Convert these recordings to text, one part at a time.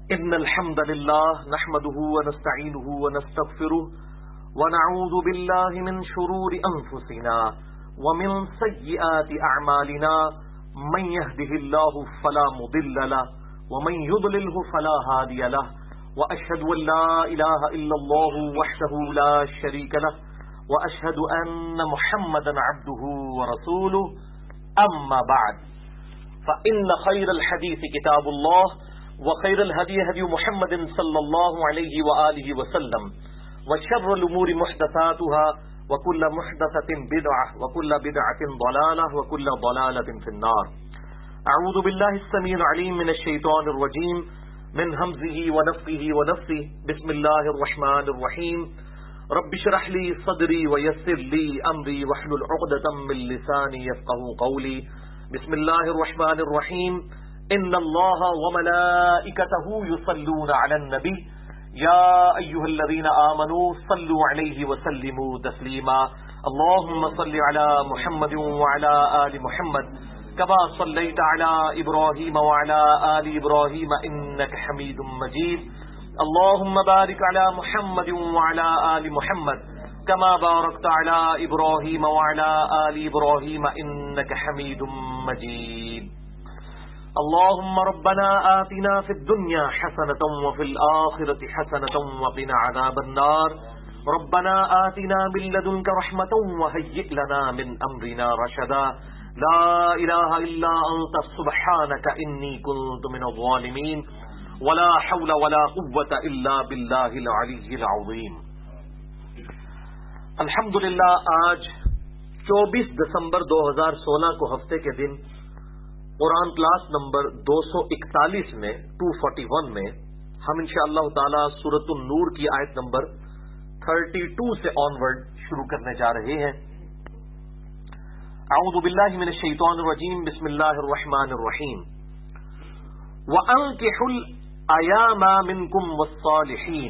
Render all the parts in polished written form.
إن الحمد لله نحمده ونستعينه ونستغفره ونعوذ بالله من شرور أنفسنا ومن سيئات أعمالنا من يهده الله فلا مضل له ومن يضلله فلا هادي له وأشهد أن لا إله إلا الله وحده لا شريك له وأشهد أن محمدا عبده ورسوله أما بعد فإن خير الحديث كتاب الله وخير الهدي هدي محمد صلى الله عليه وآله وسلم وشر الأمور محدثاتها وكل محدثة بدعة وكل بدعة ضلالة وكل ضلالة في النار. أعوذ بالله السميع العليم من الشيطان الرجيم من همزه ونفخه ونفثه. بسم الله الرحمن الرحيم. رب اشرح لي صدري ويسر لي أمري واحلل عقدة من لساني يفقهوا قولي. بسم الله الرحمن الرحيم. إن الله وملائكته يصلون على النبي يا أيها الذين آمنوا صلوا عليه وسلموا تسليما. اللهم صل على محمد وعلى آل محمد كما صليت على إبراهيم وعلى آل إبراهيم إنك حميد مجيد. اللهم بارك على محمد وعلى آل محمد كما باركت على إبراهيم وعلى آل إبراهيم إنك حميد مجيد. اللهم ربنا آتنا في الدنيا حسنة وفي الآخرة حسنة وقنا عذاب النار. ربنا آتنا من لدنك رحمة وهيئ لنا من أمرنا رشدا. لا إله إلا أنت سبحانك إني كنت من الظالمين. ولا حول ولا قوة إلا بالله العلي العظيم. الحمدللہ آج 24 دسمبر 2016 کو ہفتے کے دن قرآن کلاس نمبر 241 میں 241 میں ہم انشاءاللہ تعالی سورۃ النور کی آیت نمبر 32 سے آنورڈ شروع کرنے جا رہے ہیں. اعوذ باللہ من الشیطان الرجیم. بسم اللہ الرحمن الرحیم. وَأَنكِحُوا الْأَيَامَ مِنْكُمْ وَالصَّالِحِينَ،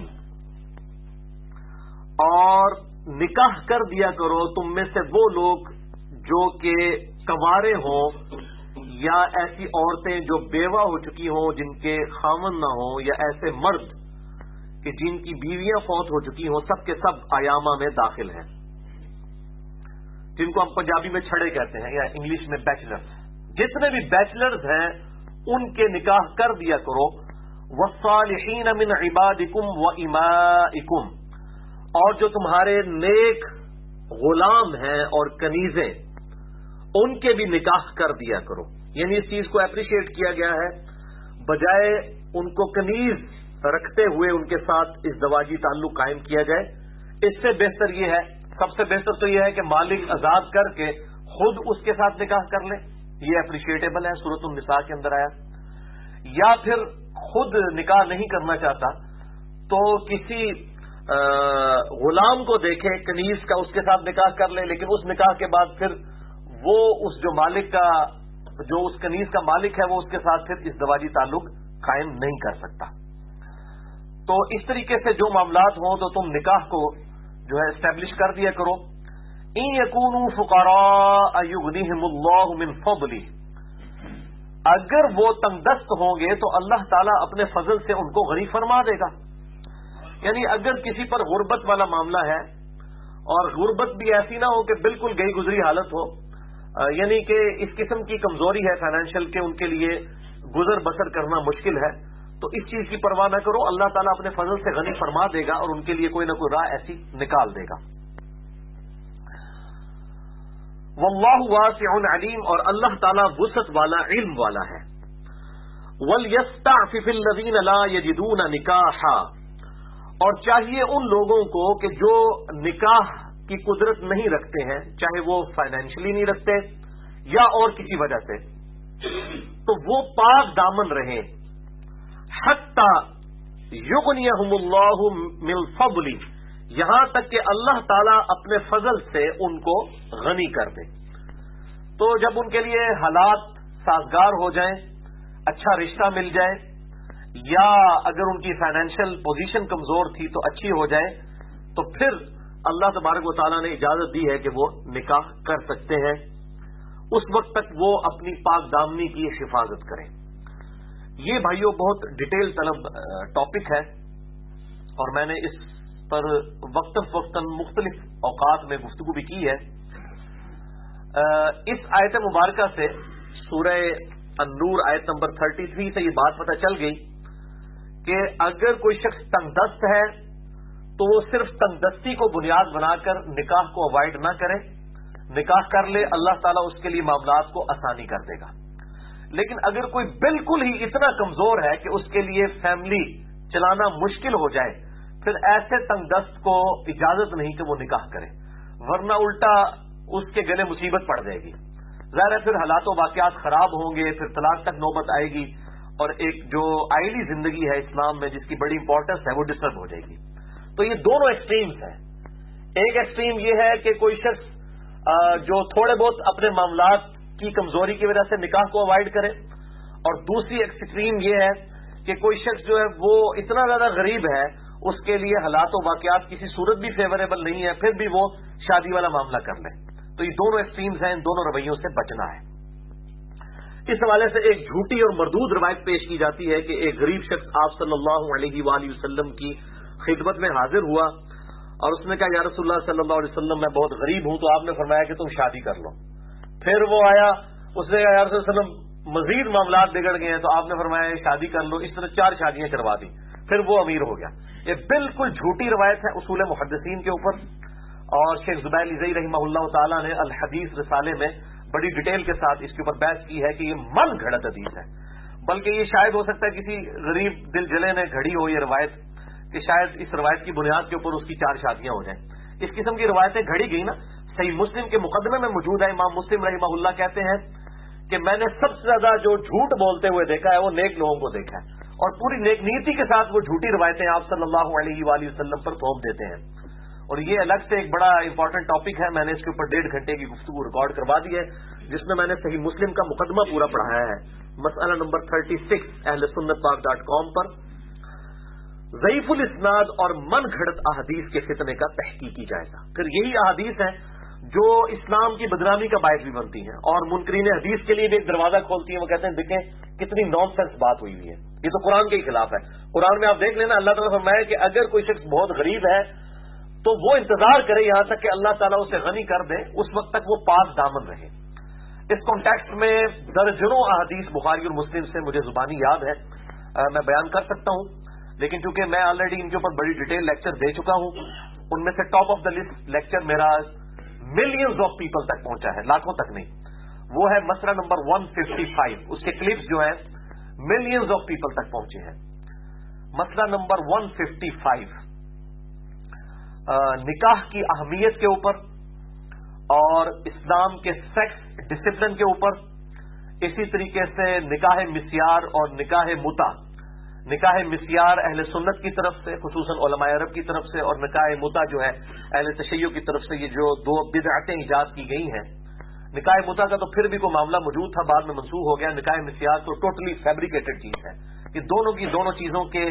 اور نکاح کر دیا کرو تم میں سے وہ لوگ جو کہ کنوارے ہوں یا ایسی عورتیں جو بیوہ ہو چکی ہوں جن کے خاوند نہ ہوں، یا ایسے مرد کہ جن کی بیویاں فوت ہو چکی ہوں، سب کے سب ایامہ میں داخل ہیں، جن کو ہم پنجابی میں چھڑے کہتے ہیں یا انگلش میں بیچلرز. جتنے بھی بیچلرز ہیں ان کے نکاح کر دیا کرو. والصالحین من عبادکم وامائکم، اور جو تمہارے نیک غلام ہیں اور کنیزیں ان کے بھی نکاح کر دیا کرو. یعنی اس چیز کو اپریشیٹ کیا گیا ہے، بجائے ان کو کنیز رکھتے ہوئے ان کے ساتھ ازدواجی تعلق قائم کیا جائے. اس سے بہتر یہ ہے، سب سے بہتر تو یہ ہے کہ مالک آزاد کر کے خود اس کے ساتھ نکاح کر لے. یہ اپریشیٹیبل ہے، سورۃ النساء کے اندر آیا. یا پھر خود نکاح نہیں کرنا چاہتا تو کسی غلام کو دیکھے کنیز کا، اس کے ساتھ نکاح کر لے، لیکن اس نکاح کے بعد پھر وہ اس جو مالک کا، جو اس کنیز کا مالک ہے، وہ اس کے ساتھ پھر ازدواجی تعلق قائم نہیں کر سکتا. تو اس طریقے سے جو معاملات ہوں تو تم نکاح کو جو ہے اسٹیبلش کر دیا کرو. ان یکونوا فقراء یغنیہم اللہ من فضلہ، اگر وہ تنگ دست ہوں گے تو اللہ تعالیٰ اپنے فضل سے ان کو غنی فرما دے گا. یعنی اگر کسی پر غربت والا معاملہ ہے، اور غربت بھی ایسی نہ ہو کہ بالکل گئی گزری حالت ہو، یعنی کہ اس قسم کی کمزوری ہے فائنینشیل کے، ان کے لیے گزر بسر کرنا مشکل ہے، تو اس چیز کی پرواہ نہ کرو، اللہ تعالیٰ اپنے فضل سے غنی فرما دے گا اور ان کے لیے کوئی نہ کوئی راہ ایسی نکال دے گا. واللہ واسع علیم، اور اللہ تعالیٰ وسعت والا، علم والا ہے. وَلْيَسْتَعْفِفِ الَّذِينَ لَا يَجِدُونَ نِكَاحًا، اور چاہیے ان لوگوں کو کہ جو نکاح کی قدرت نہیں رکھتے ہیں، چاہے وہ فائنینشلی نہیں رکھتے یا اور کسی وجہ سے، تو وہ پاک دامن رہیں. حَتَّى يُغْنِيَهُمُ اللَّهُ مِنْ فَضْلِهِ، یہاں تک کہ اللہ تعالیٰ اپنے فضل سے ان کو غنی کر دے. تو جب ان کے لیے حالات سازگار ہو جائیں، اچھا رشتہ مل جائے، یا اگر ان کی فائنینشیل پوزیشن کمزور تھی تو اچھی ہو جائے، تو پھر اللہ تبارک و تعالیٰ نے اجازت دی ہے کہ وہ نکاح کر سکتے ہیں. اس وقت تک وہ اپنی پاک دامنی کی حفاظت کریں. یہ بھائیوں بہت ڈیٹیل طلب ٹاپک ہے، اور میں نے اس پر وقتاً مختلف اوقات میں گفتگو بھی کی ہے۔ اس آیت مبارکہ سے، سورہ النور آیت نمبر 33 سے یہ بات پتہ چل گئی کہ اگر کوئی شخص تنگ دست ہے تو وہ صرف تنگ دستی کو بنیاد بنا کر نکاح کو اوائڈ نہ کرے، نکاح کر لے، اللہ تعالیٰ اس کے لیے معاملات کو آسانی کر دے گا۔ لیکن اگر کوئی بالکل ہی اتنا کمزور ہے کہ اس کے لیے فیملی چلانا مشکل ہو جائے، پھر ایسے تنگ دست کو اجازت نہیں کہ وہ نکاح کرے، ورنہ الٹا اس کے گلے مصیبت پڑ جائے گی۔ ظاہر ہے پھر حالات و واقعات خراب ہوں گے، پھر طلاق تک نوبت آئے گی، اور ایک جو آئلی زندگی ہے اسلام میں جس کی بڑی امپورٹنس ہے وہ ڈسٹرب ہو جائے گی۔ تو یہ دونوں ایکسٹریمز ہیں۔ ایک ایکسٹریم یہ ہے کہ کوئی شخص جو تھوڑے بہت اپنے معاملات کی کمزوری کی وجہ سے نکاح کو اوائڈ کرے، اور دوسری ایکسٹریم یہ ہے کہ کوئی شخص جو ہے وہ اتنا زیادہ غریب ہے، اس کے لیے حالات و واقعات کسی صورت بھی فیوریبل نہیں ہے، پھر بھی وہ شادی والا معاملہ کر لے۔ تو یہ دونوں ایکسٹریمز ہیں، ان دونوں رویوں سے بچنا ہے۔ اس حوالے سے ایک جھوٹی اور مردود روایت پیش کی جاتی ہے کہ ایک غریب شخص آپ صلی اللہ علیہ وآلہ وسلم کی خدمت میں حاضر ہوا اور اس نے کہا یا رسول اللہ صلی اللہ علیہ وسلم میں بہت غریب ہوں، تو آپ نے فرمایا کہ تم شادی کر لو۔ پھر وہ آیا، اس نے کہا یا رسول اللہ صلی اللہ علیہ وسلم مزید معاملات بگڑ گئے ہیں، تو آپ نے فرمایا شادی کر لو۔ اس طرح 4 شادیاں کروا دی، پھر وہ امیر ہو گیا۔ یہ بالکل جھوٹی روایت ہے اصول محدثین کے اوپر، اور شیخ زبیر لیزئی رحمہ اللہ تعالیٰ نے الحدیث رسالے میں بڑی ڈیٹیل کے ساتھ اس کے اوپر بحث کی ہے کہ یہ من گھڑت حدیث ہے، بلکہ یہ شاید ہو سکتا ہے کسی غریب دل جلے نے گھڑی ہو یہ روایت، کہ شاید اس روایت کی بنیاد کے اوپر اس کی 4 شادیاں ہو جائیں۔ اس قسم کی روایتیں گھڑی گئی نا، صحیح مسلم کے مقدمے میں موجود ہے۔ امام مسلم رحمہ اللہ کہتے ہیں کہ میں نے سب سے زیادہ جو جھوٹ بولتے ہوئے دیکھا ہے وہ نیک لوگوں کو دیکھا ہے، اور پوری نیک نیتی کے ساتھ وہ جھوٹی روایتیں آپ صلی اللہ علیہ وآلہ وسلم پر تھوپ دیتے ہیں۔ اور یہ الگ سے ایک بڑا امپورٹنٹ ٹاپک ہے، میں نے اس کے اوپر 1.5 گھنٹے کی گفتگو ریکارڈ کروا دی ہے، جس میں نے صحیح مسلم کا مقدمہ پورا پڑھایا ہے، مسئلہ نمبر 36 اہل سنت پاک.com پر۔ ضعیف الاسناد اور من گھڑت احادیث کے فتنے کا تحقیقی جائزہ۔ پھر یہی احادیث ہیں جو اسلام کی بدنامی کا باعث بھی بنتی ہیں، اور منکرین حدیث کے لیے بھی ایک دروازہ کھولتی ہیں۔ وہ کہتے ہیں دیکھیں کتنی نان سینس بات ہوئی ہوئی ہے، یہ تو قرآن کے ہی خلاف ہے۔ قرآن میں آپ دیکھ لینا، اللہ تعالیٰ نے فرمایا کہ اگر کوئی شخص بہت غریب ہے تو وہ انتظار کرے یہاں تک کہ اللہ تعالیٰ اسے غنی کر دے، اس وقت تک وہ پاک دامن رہے۔ اس کانٹیکسٹ میں درجنوں احادیث بخاری اور مسلم سے مجھے زبانی یاد ہے، میں بیان کر سکتا ہوں، لیکن چونکہ میں آلریڈی ان کے اوپر بڑی ڈیٹیل لیکچر دے چکا ہوں، ان میں سے top of the list lecture میرا ملینز آف پیپل تک پہنچا ہے، لاکھوں تک نہیں، وہ ہے مسئلہ نمبر 155۔ اس کے کلپس جو ہیں ملینز آف پیپل تک پہنچے ہیں۔ مسئلہ نمبر 155 نکاح کی اہمیت کے اوپر اور اسلام کے سیکس ڈسپلن کے اوپر، اسی طریقے سے نکاح مسیار اور نکاح متع۔ نکاح مسیار اہل سنت کی طرف سے، خصوصاً علماء عرب کی طرف سے، اور نکاح متع جو ہے اہل تشیع کی طرف سے، یہ جو 2 بدعتیں ایجاد کی گئی ہیں۔ نکاح متع کا تو پھر بھی کوئی معاملہ موجود تھا، بعد میں منسوخ ہو گیا۔ نکاح مسیار تو ٹوٹلی فیبریکیٹڈ چیز ہے۔ یہ دونوں کی دونوں چیزوں کے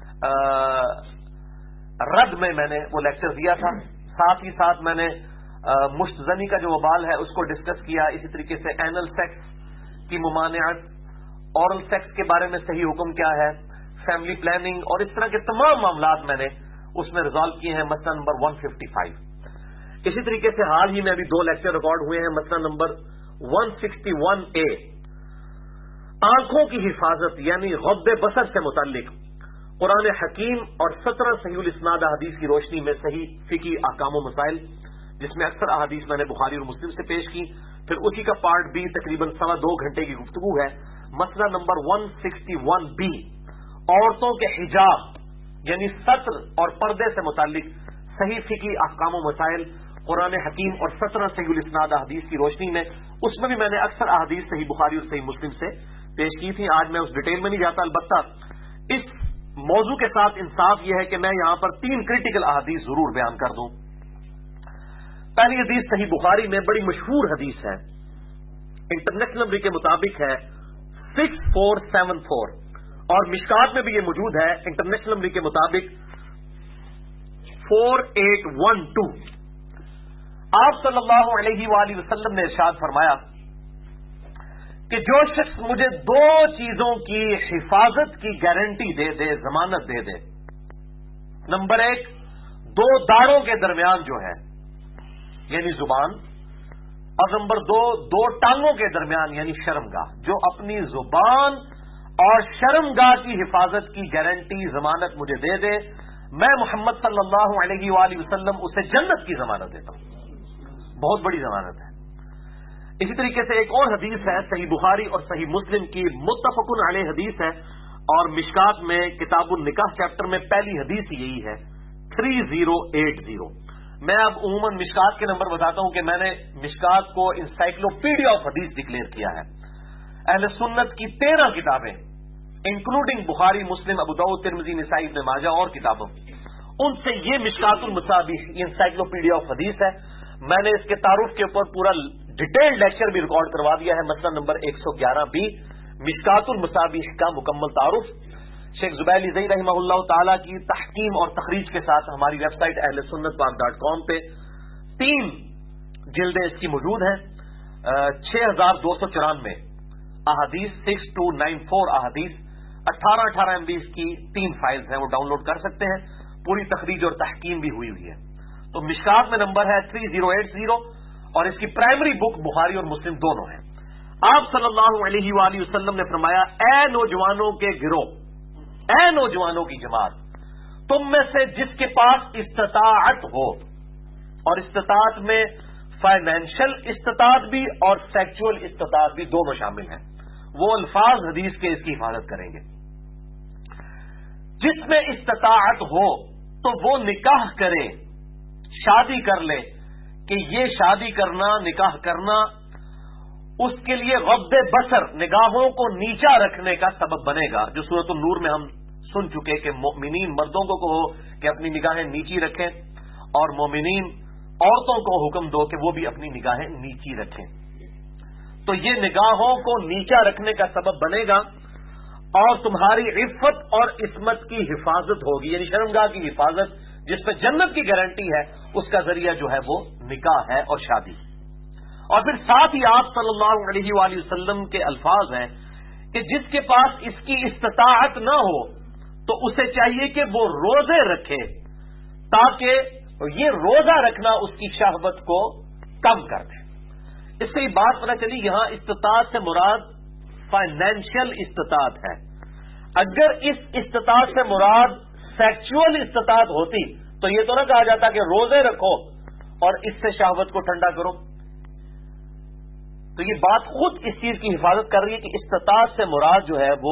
رد میں نے وہ لیکچر دیا تھا، ساتھ ہی ساتھ میں نے مشت زنی کا جو وبال ہے اس کو ڈسکس کیا، اسی طریقے سے اینل سیکس کی ممانعت، اورل سیکس کے بارے میں صحیح حکم کیا ہے، فیملی پلاننگ، اور اس طرح کے تمام معاملات میں نے اس میں ریزالو کیے ہیں، مسئلہ نمبر 155۔ اسی طریقے سے حال ہی میں ابھی 2 لیکچر ریکارڈ ہوئے ہیں، مسئلہ نمبر 161A آنکھوں کی حفاظت یعنی غض بصر سے متعلق قرآن حکیم اور 17 صحیح الاسناد احادیث کی روشنی میں صحیح فقہی احکام و مسائل، جس میں اکثر احادیث میں نے بخاری اور مسلم سے پیش کی۔ پھر اسی کا پارٹ بی تقریباً 2.25 گھنٹے کی گفتگو ہے، مسئلہ نمبر 161B عورتوں کے حجاب یعنی ستر اور پردے سے متعلق صحیح فقہی احکام و مسائل قرآن حکیم اور 17 صحیح الاسناد احادیث کی روشنی میں۔ اس میں بھی میں نے اکثر احادیث صحیح بخاری اور صحیح مسلم سے پیش کی تھی، آج میں اس ڈیٹیل میں نہیں جاتا۔ البتہ اس موضوع کے ساتھ انصاف یہ ہے کہ میں یہاں پر 3 کریٹیکل احادیث ضرور بیان کر دوں۔ پہلی حدیث صحیح بخاری میں بڑی مشہور حدیث ہے، انٹرنیشنل نمبر کے مطابق ہے 6474، اور مشکات میں بھی یہ موجود ہے انٹرنیشنل نمبر کے مطابق 4812۔ آپ صلی اللہ علیہ وآلہ وسلم نے ارشاد فرمایا کہ جو شخص مجھے دو چیزوں کی حفاظت کی گارنٹی دے دے، ضمانت دے دے، نمبر ایک، دو داڑوں کے درمیان جو ہے یعنی زبان، اور نمبر دو، دو ٹانگوں کے درمیان یعنی شرمگاہ، جو اپنی زبان اور شرمگاہ کی حفاظت کی گارنٹی ضمانت مجھے دے دے، میں محمد صلی اللہ علیہ وآلہ وسلم اسے جنت کی ضمانت دیتا ہوں۔ بہت بڑی ضمانت ہے۔ اسی طریقے سے ایک اور حدیث ہے، صحیح بخاری اور صحیح مسلم کی متفق علیہ حدیث ہے، اور مشکات میں کتاب النکاح چیپٹر میں پہلی حدیث یہی ہے 3080۔ میں اب عموماً مشکات کے نمبر بتاتا ہوں کہ میں نے مشکات کو انسائکلوپیڈیا آف حدیث ڈکلیئر کیا ہے۔ اہل سنت کی 13 کتابیں انکلوڈنگ بخاری، مسلم، ابو داؤد، ترمذی، نسائی، ابن ماجہ اور کتابوں، ان سے یہ مشکات المصابیح انسائکلوپیڈیا آف حدیث ہے۔ میں نے اس کے تعارف کے اوپر پورا ڈیٹیل لیکچر بھی ریکارڈ کروا دیا ہے، مسئلہ نمبر 111 مشکات المصابیح کا مکمل تعارف شیخ زبیلی زئی رحمہ اللہ تعالی کی تحکیم اور تخریج کے ساتھ ہماری ویب سائٹ اہل سنت پاک.com پہ 3 جلدیں اس کی موجود ہیں، 6294 احادیث، 6294 احادیث، 18 MB کی 3 فائلز ہیں، وہ ڈاؤن لوڈ کر سکتے ہیں، پوری تخریج اور تحکیم بھی ہوئی ہے۔ تو مشکات میں نمبر ہے 3080، اور اس کی پرائمری بک بخاری اور مسلم دونوں ہیں۔ آپ صلی اللہ علیہ وآلہ وسلم نے فرمایا، اے نوجوانوں کے گروہ، اے نوجوانوں کی جماعت، تم میں سے جس کے پاس استطاعت ہو، اور استطاعت میں فائنینشل استطاعت بھی اور سیکچول استطاعت بھی دونوں شامل ہیں، وہ الفاظ حدیث کے اس کی حفاظت کریں گے۔ جس میں استطاعت ہو تو وہ نکاح کرے، شادی کر لے، کہ یہ شادی کرنا، نکاح کرنا اس کے لیے غض بصر، نگاہوں کو نیچا رکھنے کا سبب بنے گا، جو سورۃ النور میں ہم سن چکے کہ مومنین مردوں کو کہو کہ اپنی نگاہیں نیچی رکھیں، اور مومنین عورتوں کو حکم دو کہ وہ بھی اپنی نگاہیں نیچی رکھیں۔ تو یہ نگاہوں کو نیچا رکھنے کا سبب بنے گا، اور تمہاری عفت اور عصمت کی حفاظت ہوگی، یعنی شرمگاہ کی حفاظت جس پہ جنت کی گارنٹی ہے، اس کا ذریعہ جو ہے وہ نکاح ہے اور شادی۔ اور پھر ساتھ ہی آپ صلی اللہ علیہ وآلہ وسلم کے الفاظ ہیں کہ جس کے پاس اس کی استطاعت نہ ہو تو اسے چاہیے کہ وہ روزے رکھے، تاکہ یہ روزہ رکھنا اس کی شہوت کو کم کر دے۔ اس سے یہ بات پتہ چلی، یہاں استطاعت سے مراد فائنینشیل استطاعت ہے۔ اگر اس استطاعت سے مراد سیکچول استطاعت ہوتی تو یہ تو نہ کہا جاتا کہ روزے رکھو اور اس سے شہوت کو ٹھنڈا کرو۔ تو یہ بات خود اس چیز کی حفاظت کر رہی ہے کہ استطاعت سے مراد جو ہے وہ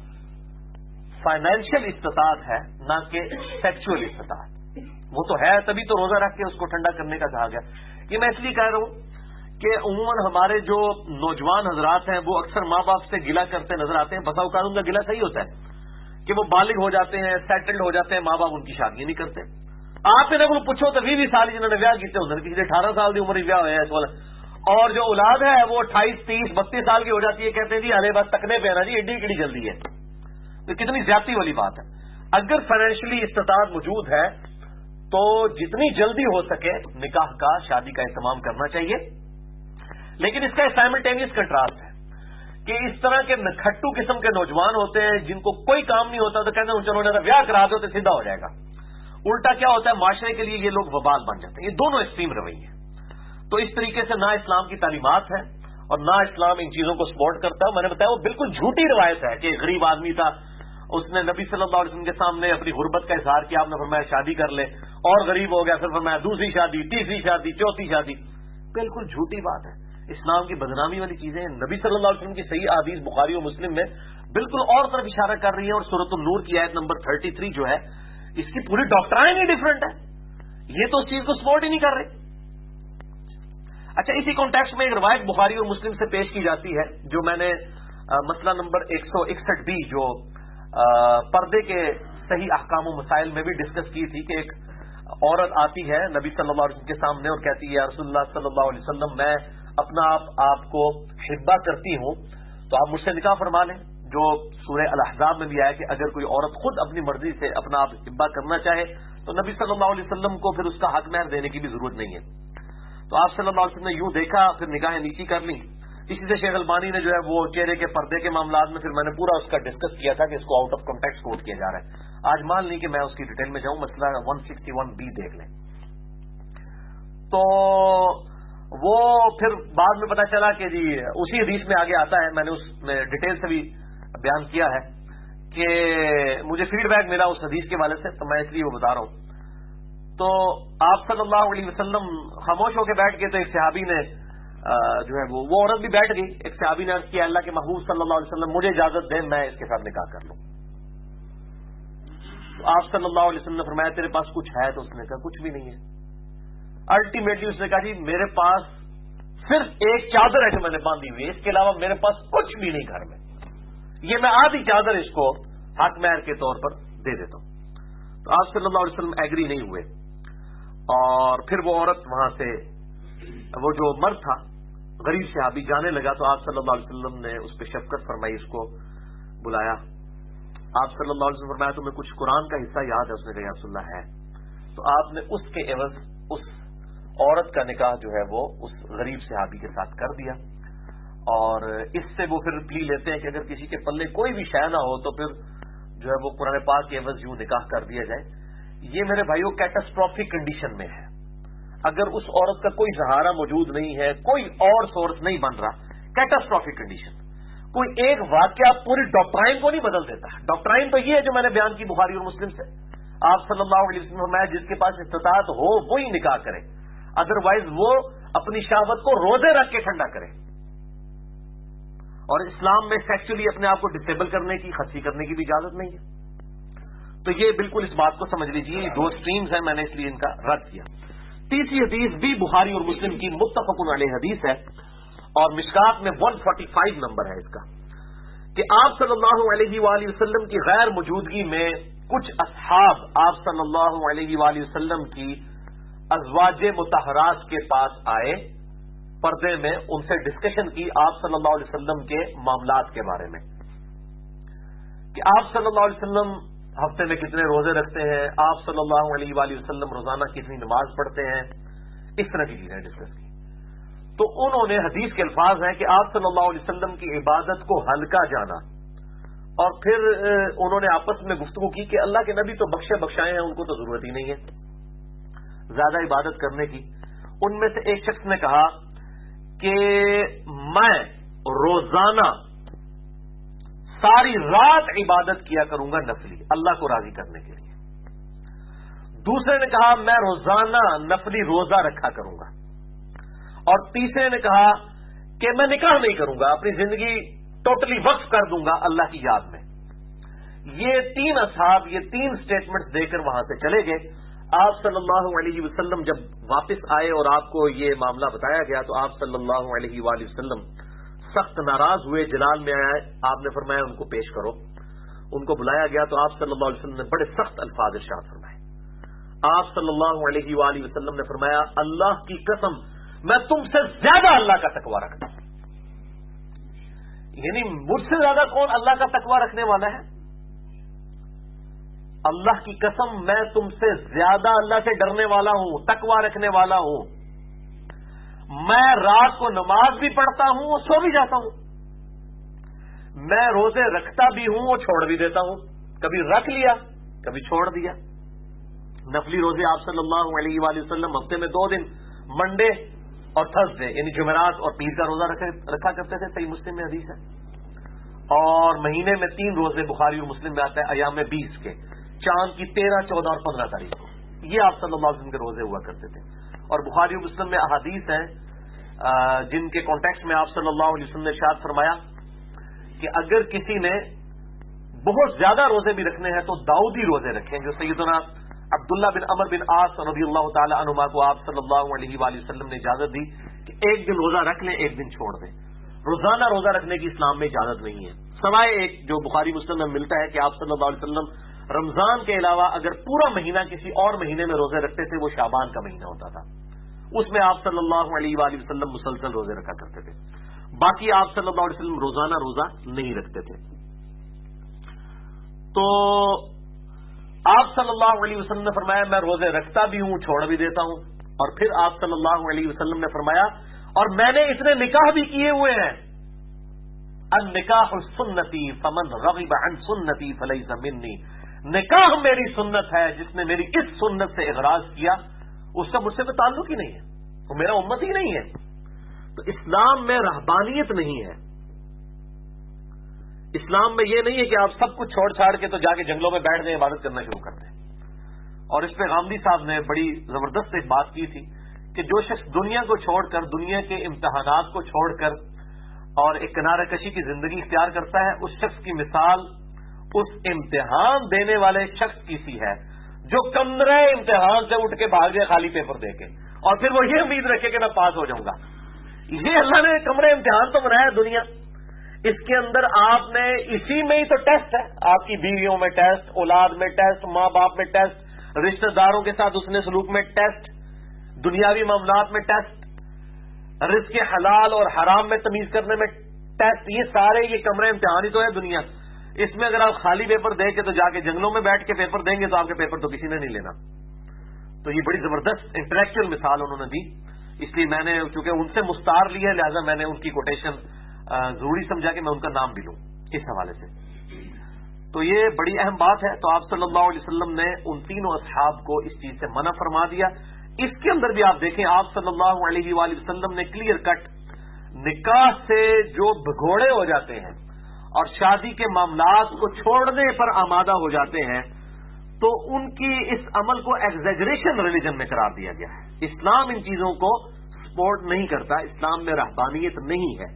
فائنینشیل استطاعت ہے، نہ کہ سیکچول استطاعت۔ وہ تو ہے، تبھی تو روزہ رکھ کے اس کو ٹھنڈا کرنے کا کہا گیا۔ یہ میں اس لیے کہہ رہا ہوں کہ عموماً ہمارے جو نوجوان حضرات ہیں وہ اکثر ماں باپ سے گلہ کرتے نظر آتے ہیں۔ بسا اوقات ان کا گلہ صحیح ہوتا ہے کہ وہ بالغ ہو جاتے ہیں، سیٹلڈ ہو جاتے ہیں، ماں باپ ان کی شادی نہیں کرتے۔ آپ انہیں کو پوچھو تو 20 سال جنہوں نے بیاہ کیتے ہوتے ہیں، کسی 18 سال کی عمر ہی بیاہ ہوئے ہیں اس والا، اور جو اولاد ہے وہ 28، 30، 32 سال کی ہو جاتی ہے، کہتے ہیں جی ہلے بس تکنے پہ نا جی، ایڈی کیڑی جلدی ہے۔ تو کتنی زیادتی والی بات ہے۔ اگر فائنینشلی استطاعت موجود ہے تو جتنی جلدی ہو سکے نکاح کا، شادی کا اہتمام کرنا چاہیے۔ لیکن اس کا سائملٹینیس کنٹراسٹ ہے کہ اس طرح کے کھٹو قسم کے نوجوان ہوتے ہیں جن کو کوئی کام نہیں ہوتا تو کہتے ہیں چلو انہیں بیاہ کرا دو تو سیدھا ہو جائے گا۔ الٹا کیا ہوتا ہے، معاشرے کے لیے یہ لوگ وبال بن جاتے ہیں۔ یہ دونوں ایکسٹریم رویے ہیں۔ تو اس طریقے سے نہ اسلام کی تعلیمات ہے اور نہ اسلام ان چیزوں کو سپورٹ کرتا ہے۔ میں نے بتایا وہ بالکل جھوٹی روایت ہے کہ غریب آدمی تھا، اس نے نبی صلی اللہ علیہ وسلم کے سامنے اپنی غربت کا اظہار کیا، آپ نے فرمایا شادی کر لے، اور غریب ہو گیا، پھر فرمایا دوسری شادی، تیسری شادی، چوتھی شادی۔ بالکل جھوٹی بات ہے، اسلام کی بدنامی والی چیزیں ہیں۔ نبی صلی اللہ علیہ وسلم کی صحیح احادیث بخاری اور مسلم میں بالکل اور طرف اشارہ کر رہی ہے، اور سورۃ النور کی آیت نمبر 33 جو ہے اس کی پوری ڈاکٹرائن ہی ڈفرنٹ ہے۔ یہ تو اس چیز کو سپورٹ ہی نہیں کر رہے۔ اچھا، اسی کانٹیکسٹ میں ایک روایت بخاری اور مسلم سے پیش کی جاتی ہے جو میں نے مسئلہ نمبر 161 جو پردے کے صحیح احکام و مسائل میں بھی ڈسکس کی تھی، کہ ایک عورت آتی ہے نبی صلی اللہ علیہ وسلم کے سامنے اور کہتی ہے یا رسول اللہ صلی اللہ علیہ وسلم، میں اپنا آپ کو حبہ کرتی ہوں تو آپ مجھ سے نکاح فرما لیں۔ جو سورہ الاحزاب میں بھی آیا کہ اگر کوئی عورت خود اپنی مرضی سے اپنا آپ حبہ کرنا چاہے تو نبی صلی اللہ علیہ وسلم کو پھر اس کا حق مہر دینے کی بھی ضرورت نہیں ہے۔ تو آپ صلی اللہ علیہ وسلم نے یوں دیکھا، پھر نگاہیں نیچی کر لیں، اسی سے شیخ البانی نے جو ہے وہ چہرے کے پردے کے معاملات میں پھر میں نے پورا اس کا ڈسکس کیا تھا کہ اس کو آؤٹ آف کانٹیکسٹ کوٹ کیا جا رہا ہے. آج مان لی کہ میں اس کی ڈیٹیل میں جاؤں, مسئلہ 161B دیکھ لیں. تو وہ پھر بعد میں پتا چلا کہ جی اسی حدیث میں آگے آتا ہے, میں نے اس میں ڈیٹیل سے بھی بیان کیا ہے کہ مجھے فیڈ بیک ملا اس حدیث کے والے سے, تو میں اس لیے وہ بتا رہا ہوں. تو آپ صلی اللہ علیہ وسلم خاموش ہو کے بیٹھ گئے, تو ایک صحابی نے جو ہے وہ عورت بھی بیٹھ گئی. ایک صحابی نے عرض کیا اللہ کے محبوب صلی اللہ علیہ وسلم مجھے اجازت دیں میں اس کے ساتھ نکاح کر لوں. تو آپ صلی اللہ علیہ وسلم نے فرمایا تیرے پاس کچھ ہے؟ تو اس نے کہا کچھ بھی نہیں ہے. الٹیمیٹلی اس نے کہا جی میرے پاس صرف ایک چادر ہے جو میں نے باندھی ہوئی ہے, اس کے علاوہ میرے پاس کچھ بھی نہیں گھر میں, یہ میں آدھی چادر اس کو حق مہر کے طور پر دے دیتا ہوں. تو آپ صلی اللہ علیہ وسلم ایگری نہیں ہوئے, اور پھر وہ عورت وہاں سے, وہ جو مرد تھا غریب صحابی جانے لگا, تو آپ صلی اللہ علیہ وسلم نے اس پہ شفقت فرمائی, اس کو بلایا. آپ صلی اللہ علیہ وسلم فرمایا تمہیں کچھ قرآن کا حصہ یاد ہے؟ اس نے کہا یا رسول اللہ ہے. تو آپ نے اس کے عوض اس عورت کا نکاح جو ہے وہ اس غریب صحابی کے ساتھ کر دیا. اور اس سے وہ پھر پلی لیتے ہیں کہ اگر کسی کے پلے کوئی بھی شے نہ ہو تو پھر جو ہے وہ قرآن پاک کے عوض یوں نکاح کر دیا جائے. یہ میرے بھائیوں کیٹاسٹرافک کنڈیشن میں ہے. اگر اس عورت کا کوئی سہارا موجود نہیں ہے, کوئی اور سورس نہیں بن رہا, کیٹاسٹرافک کنڈیشن. کوئی ایک واقعہ پوری ڈاکٹرائن کو نہیں بدل دیتا. ڈاکٹرائن تو یہ ہے جو میں نے بیان کی بخاری اور مسلم سے. آپ صلی اللہ علیہ وسلم نے فرمایا جس کے پاس استطاعت ہو وہی نکاح کرے, ادروائز وہ اپنی شہوت کو روزے رکھ کے ٹھنڈا کرے. اور اسلام میں سیکچولی اپنے آپ کو ڈسیبل کرنے کی, خصی کرنے کی بھی اجازت نہیں ہے. تو یہ بالکل اس بات کو سمجھ لیجیے, یہ دو سٹریمز ہیں, میں نے اس لیے ان کا رد کیا. تیسری حدیث بھی بخاری اور مسلم کی متفق علیہ حدیث ہے, اور مشکات میں 145 نمبر ہے اس کا, کہ آپ صلی اللہ علیہ وآلہ وسلم کی غیر موجودگی میں کچھ اصحاب آپ صلی اللہ علیہ وآلہ وسلم کی ازواج مطہرات کے پاس آئے, پردے میں ان سے ڈسکشن کی آپ صلی اللہ علیہ وسلم کے معاملات کے بارے میں, کہ آپ صلی اللہ علیہ وسلم ہفتے میں کتنے روزے رکھتے ہیں, آپ صلی اللہ علیہ وآلہ وسلم روزانہ کتنی نماز پڑھتے ہیں, اس طرح کی چیزیں ڈسکس کی. تو انہوں نے, حدیث کے الفاظ ہیں کہ آپ صلی اللہ علیہ وسلم کی عبادت کو ہلکا جانا, اور پھر انہوں نے آپس میں گفتگو کی کہ اللہ کے نبی تو بخشائے ہیں, ان کو تو ضرورت ہی نہیں ہے زیادہ عبادت کرنے کی. ان میں سے ایک شخص نے کہا کہ میں روزانہ ساری رات عبادت کیا کروں گا نفلی, اللہ کو راضی کرنے کے لیے. دوسرے نے کہا میں روزانہ نفلی روزہ رکھا کروں گا. اور تیسرے نے کہا کہ میں نکاح نہیں کروں گا, اپنی زندگی ٹوٹلی وقف کر دوں گا اللہ کی یاد میں. یہ تین اصحاب یہ تین سٹیٹمنٹس دے کر وہاں سے چلے گئے. آپ صلی اللہ علیہ وسلم جب واپس آئے اور آپ کو یہ معاملہ بتایا گیا تو آپ صلی اللہ علیہ وآلہ وسلم سخت ناراض ہوئے, جلال میں آئے. آپ نے فرمایا ان کو پیش کرو. ان کو بلایا گیا تو آپ صلی اللہ علیہ وسلم نے بڑے سخت الفاظ ارشاد فرمائے. آپ صلی اللہ علیہ وآلہ وسلم نے فرمایا اللہ کی قسم میں تم سے زیادہ اللہ کا تقوی رکھتا ہوں. یعنی مجھ سے زیادہ کون اللہ کا تقوی رکھنے والا ہے؟ اللہ کی قسم میں تم سے زیادہ اللہ سے ڈرنے والا ہوں, تقوی رکھنے والا ہوں. میں رات کو نماز بھی پڑھتا ہوں اور سو بھی جاتا ہوں. میں روزے رکھتا بھی ہوں اور چھوڑ بھی دیتا ہوں, کبھی رکھ لیا کبھی چھوڑ دیا. نفلی روزے آپ صلی اللہ علیہ وآلہ وسلم ہفتے میں 2 دن, منڈے اور تھرسڈے یعنی جمعرات اور پیر کا روزہ رکھا کرتے تھے, صحیح مسلم میں حدیث ہے. اور مہینے میں 3 روزے بخاری اور مسلم میں آتا ہے ایام 20 کے, چاند کی 13, 14 اور 15 تاریخ کو. یہ آپ صلی اللہ علیہ وسلم کے روزے ہوا کرتے تھے. اور بخاری اور مسلم میں احادیث ہیں جن کے کانٹیکسٹ میں آپ صلی اللہ علیہ وسلم نے ارشاد فرمایا کہ اگر کسی نے بہت زیادہ روزے بھی رکھنے ہیں تو داؤدی روزے رکھیں, جو سیدنا عبداللہ بن عمر بن عاص رضی اللہ تعالی عنہما کو آپ صلی اللہ علیہ وآلہ وسلم نے اجازت دی کہ ایک دن روزہ رکھ لیں, ایک دن چھوڑ دیں. روزانہ روزہ رکھنے کی اسلام میں اجازت نہیں ہے, سوائے ایک جو بخاری مسلم میں ملتا ہے کہ آپ صلی اللہ علیہ وسلم رمضان کے علاوہ اگر پورا مہینہ کسی اور مہینے میں روزے رکھتے تھے, وہ شعبان کا مہینہ ہوتا تھا, اس میں آپ صلی اللہ علیہ وآلہ وسلم مسلسل روزے رکھا کرتے تھے. باقی آپ صلی اللہ علیہ وسلم روزانہ روزہ نہیں رکھتے تھے. تو آپ صلی اللہ علیہ وسلم نے فرمایا میں روزے رکھتا بھی ہوں چھوڑ بھی دیتا ہوں. اور پھر آپ صلی اللہ علیہ وسلم نے فرمایا اور میں نے اتنے نکاح بھی کیے ہوئے ہیں. النکاح سنتی فمن رغب عن سنتی فلیس منی. نکاح میری سنت ہے، جس نے میری اس سنت سے اغراض کیا اس کا مجھ سے کوئی تعلق ہی نہیں ہے، وہ میرا امت ہی نہیں ہے. تو اسلام میں رہبانیت نہیں ہے. اسلام میں یہ نہیں ہے کہ آپ سب کچھ چھوڑ چھاڑ کے تو جا کے جنگلوں میں بیٹھ دیں، عبادت کرنا شروع کر دیں. اور اس پہ غامدی صاحب نے بڑی زبردست ایک بات کی تھی کہ جو شخص دنیا کو چھوڑ کر، دنیا کے امتحانات کو چھوڑ کر اور ایک کنارہ کشی کی زندگی اختیار کرتا ہے، اس شخص کی مثال اس امتحان دینے والے شخص کی سی ہے جو کمرے امتحان سے اٹھ کے بھاگ جائے خالی پیپر دے کے، اور پھر وہ یہ امید رکھے کہ میں پاس ہو جاؤں گا. یہ اللہ نے کمرے امتحان تو بنایا دنیا، اس کے اندر آپ نے اسی میں ہی تو ٹیسٹ ہے. آپ کی بیویوں میں ٹیسٹ، اولاد میں ٹیسٹ، ماں باپ میں ٹیسٹ، رشتہ داروں کے ساتھ حسن سلوک میں ٹیسٹ، دنیاوی معاملات میں ٹیسٹ، رزق حلال اور حرام میں تمیز کرنے میں ٹیسٹ. یہ سارے یہ کمرے امتحان ہی تو ہے دنیا. اس میں اگر آپ خالی پیپر دے کے تو جا کے جنگلوں میں بیٹھ کے پیپر دیں گے تو آپ کے پیپر تو کسی نے نہیں لینا. تو یہ بڑی زبردست انٹلیکچوئل مثال انہوں نے دی. اس لیے میں نے چونکہ ان سے مستعار لی ہے لہذا میں نے ان کی کوٹیشن ضروری سمجھا کہ میں ان کا نام بھی لوں اس حوالے سے. تو یہ بڑی اہم بات ہے. تو آپ صلی اللہ علیہ وسلم نے ان تینوں اصحاب کو اس چیز سے منع فرما دیا. اس کے اندر بھی آپ دیکھیں آپ صلی اللہ علیہ وآلہ وسلم نے کلیئر کٹ نکاح سے جو بھگوڑے ہو جاتے ہیں اور شادی کے معاملات کو چھوڑنے پر آمادہ ہو جاتے ہیں تو ان کی اس عمل کو ایگزیجریشن ریلیجن میں قرار دیا گیا ہے. اسلام ان چیزوں کو سپورٹ نہیں کرتا. اسلام میں رہبانیت نہیں ہے،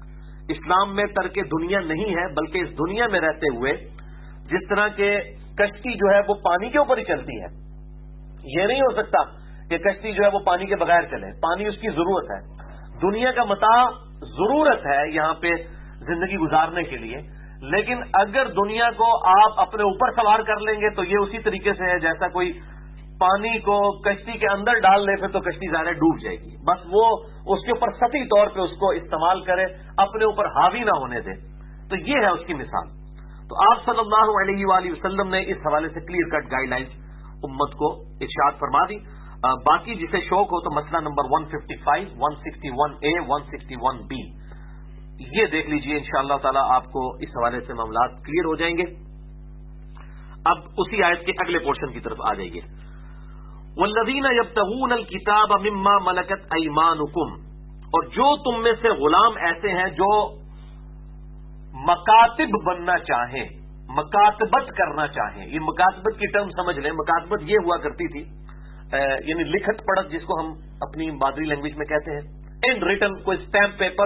اسلام میں ترک دنیا نہیں ہے، بلکہ اس دنیا میں رہتے ہوئے جس طرح کہ کشتی جو ہے وہ پانی کے اوپر ہی چلتی ہے. یہ نہیں ہو سکتا کہ کشتی جو ہے وہ پانی کے بغیر چلے. پانی اس کی ضرورت ہے. دنیا کا متاع ضرورت ہے یہاں پہ زندگی گزارنے کے لیے، لیکن اگر دنیا کو آپ اپنے اوپر سوار کر لیں گے تو یہ اسی طریقے سے ہے جیسا کوئی پانی کو کشتی کے اندر ڈال لے، پھر تو کشتی ظاہر ڈوب جائے گی. بس وہ اس کے اوپر سطحی طور پہ اس کو استعمال کرے، اپنے اوپر حاوی نہ ہونے دے. تو یہ ہے اس کی مثال. تو آپ صلی اللہ علیہ وآلہ وسلم نے اس حوالے سے کلیئر کٹ گائیڈ لائنز امت کو ارشاد فرما دی. باقی جسے شوق ہو تو مسئلہ نمبر 155، 161A، 161B یہ دیکھ لیجئے. انشاءاللہ تعالی آپ کو اس حوالے سے معاملات کلیئر ہو جائیں گے. اب اسی آیت کے اگلے پورشن کی طرف آ جائیے. والذین یبتغون الکتاب مما ملکت ایمانکم، اور جو تم میں سے غلام ایسے ہیں جو مکاتب بننا چاہیں، مکاتبت کرنا چاہیں. یہ مکاتبت کی ٹرم سمجھ لیں. مکاتبت یہ ہوا کرتی تھی یعنی لکھت پڑھت جس کو ہم اپنی مادری لینگویج میں کہتے ہیں، ان ریٹن کوئی اسٹیمپ پیپر.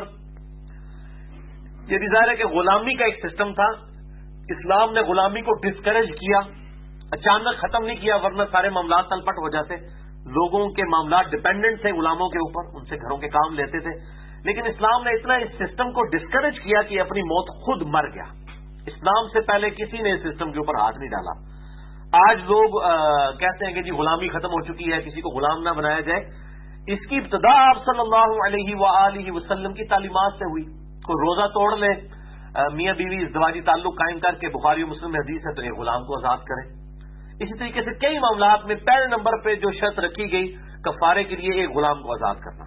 یہ بھی ظاہر ہے کہ غلامی کا ایک سسٹم تھا. اسلام نے غلامی کو ڈسکریج کیا، اچانک ختم نہیں کیا ورنہ سارے معاملات تلپٹ ہو جاتے. لوگوں کے معاملات ڈپینڈنٹ تھے غلاموں کے اوپر، ان سے گھروں کے کام لیتے تھے. لیکن اسلام نے اتنا اس سسٹم کو ڈسکریج کیا کہ اپنی موت خود مر گیا. اسلام سے پہلے کسی نے اس سسٹم کے اوپر ہاتھ نہیں ڈالا. آج لوگ کہتے ہیں کہ جی غلامی ختم ہو چکی ہے، کسی کو غلام نہ بنایا جائے. اس کی ابتدا آپ صلی اللہ علیہ وآلہ وسلم کی تعلیمات سے ہوئی. کوئی روزہ توڑ لے، میاں بیوی ازدواجی تعلق قائم کر کے، بخاری و مسلم میں حدیث ہے، تو ایک غلام کو آزاد کریں. اسی طریقے سے کئی معاملات میں پہلے نمبر پہ جو شرط رکھی گئی کفارے کے لیے ایک غلام کو آزاد کرنا.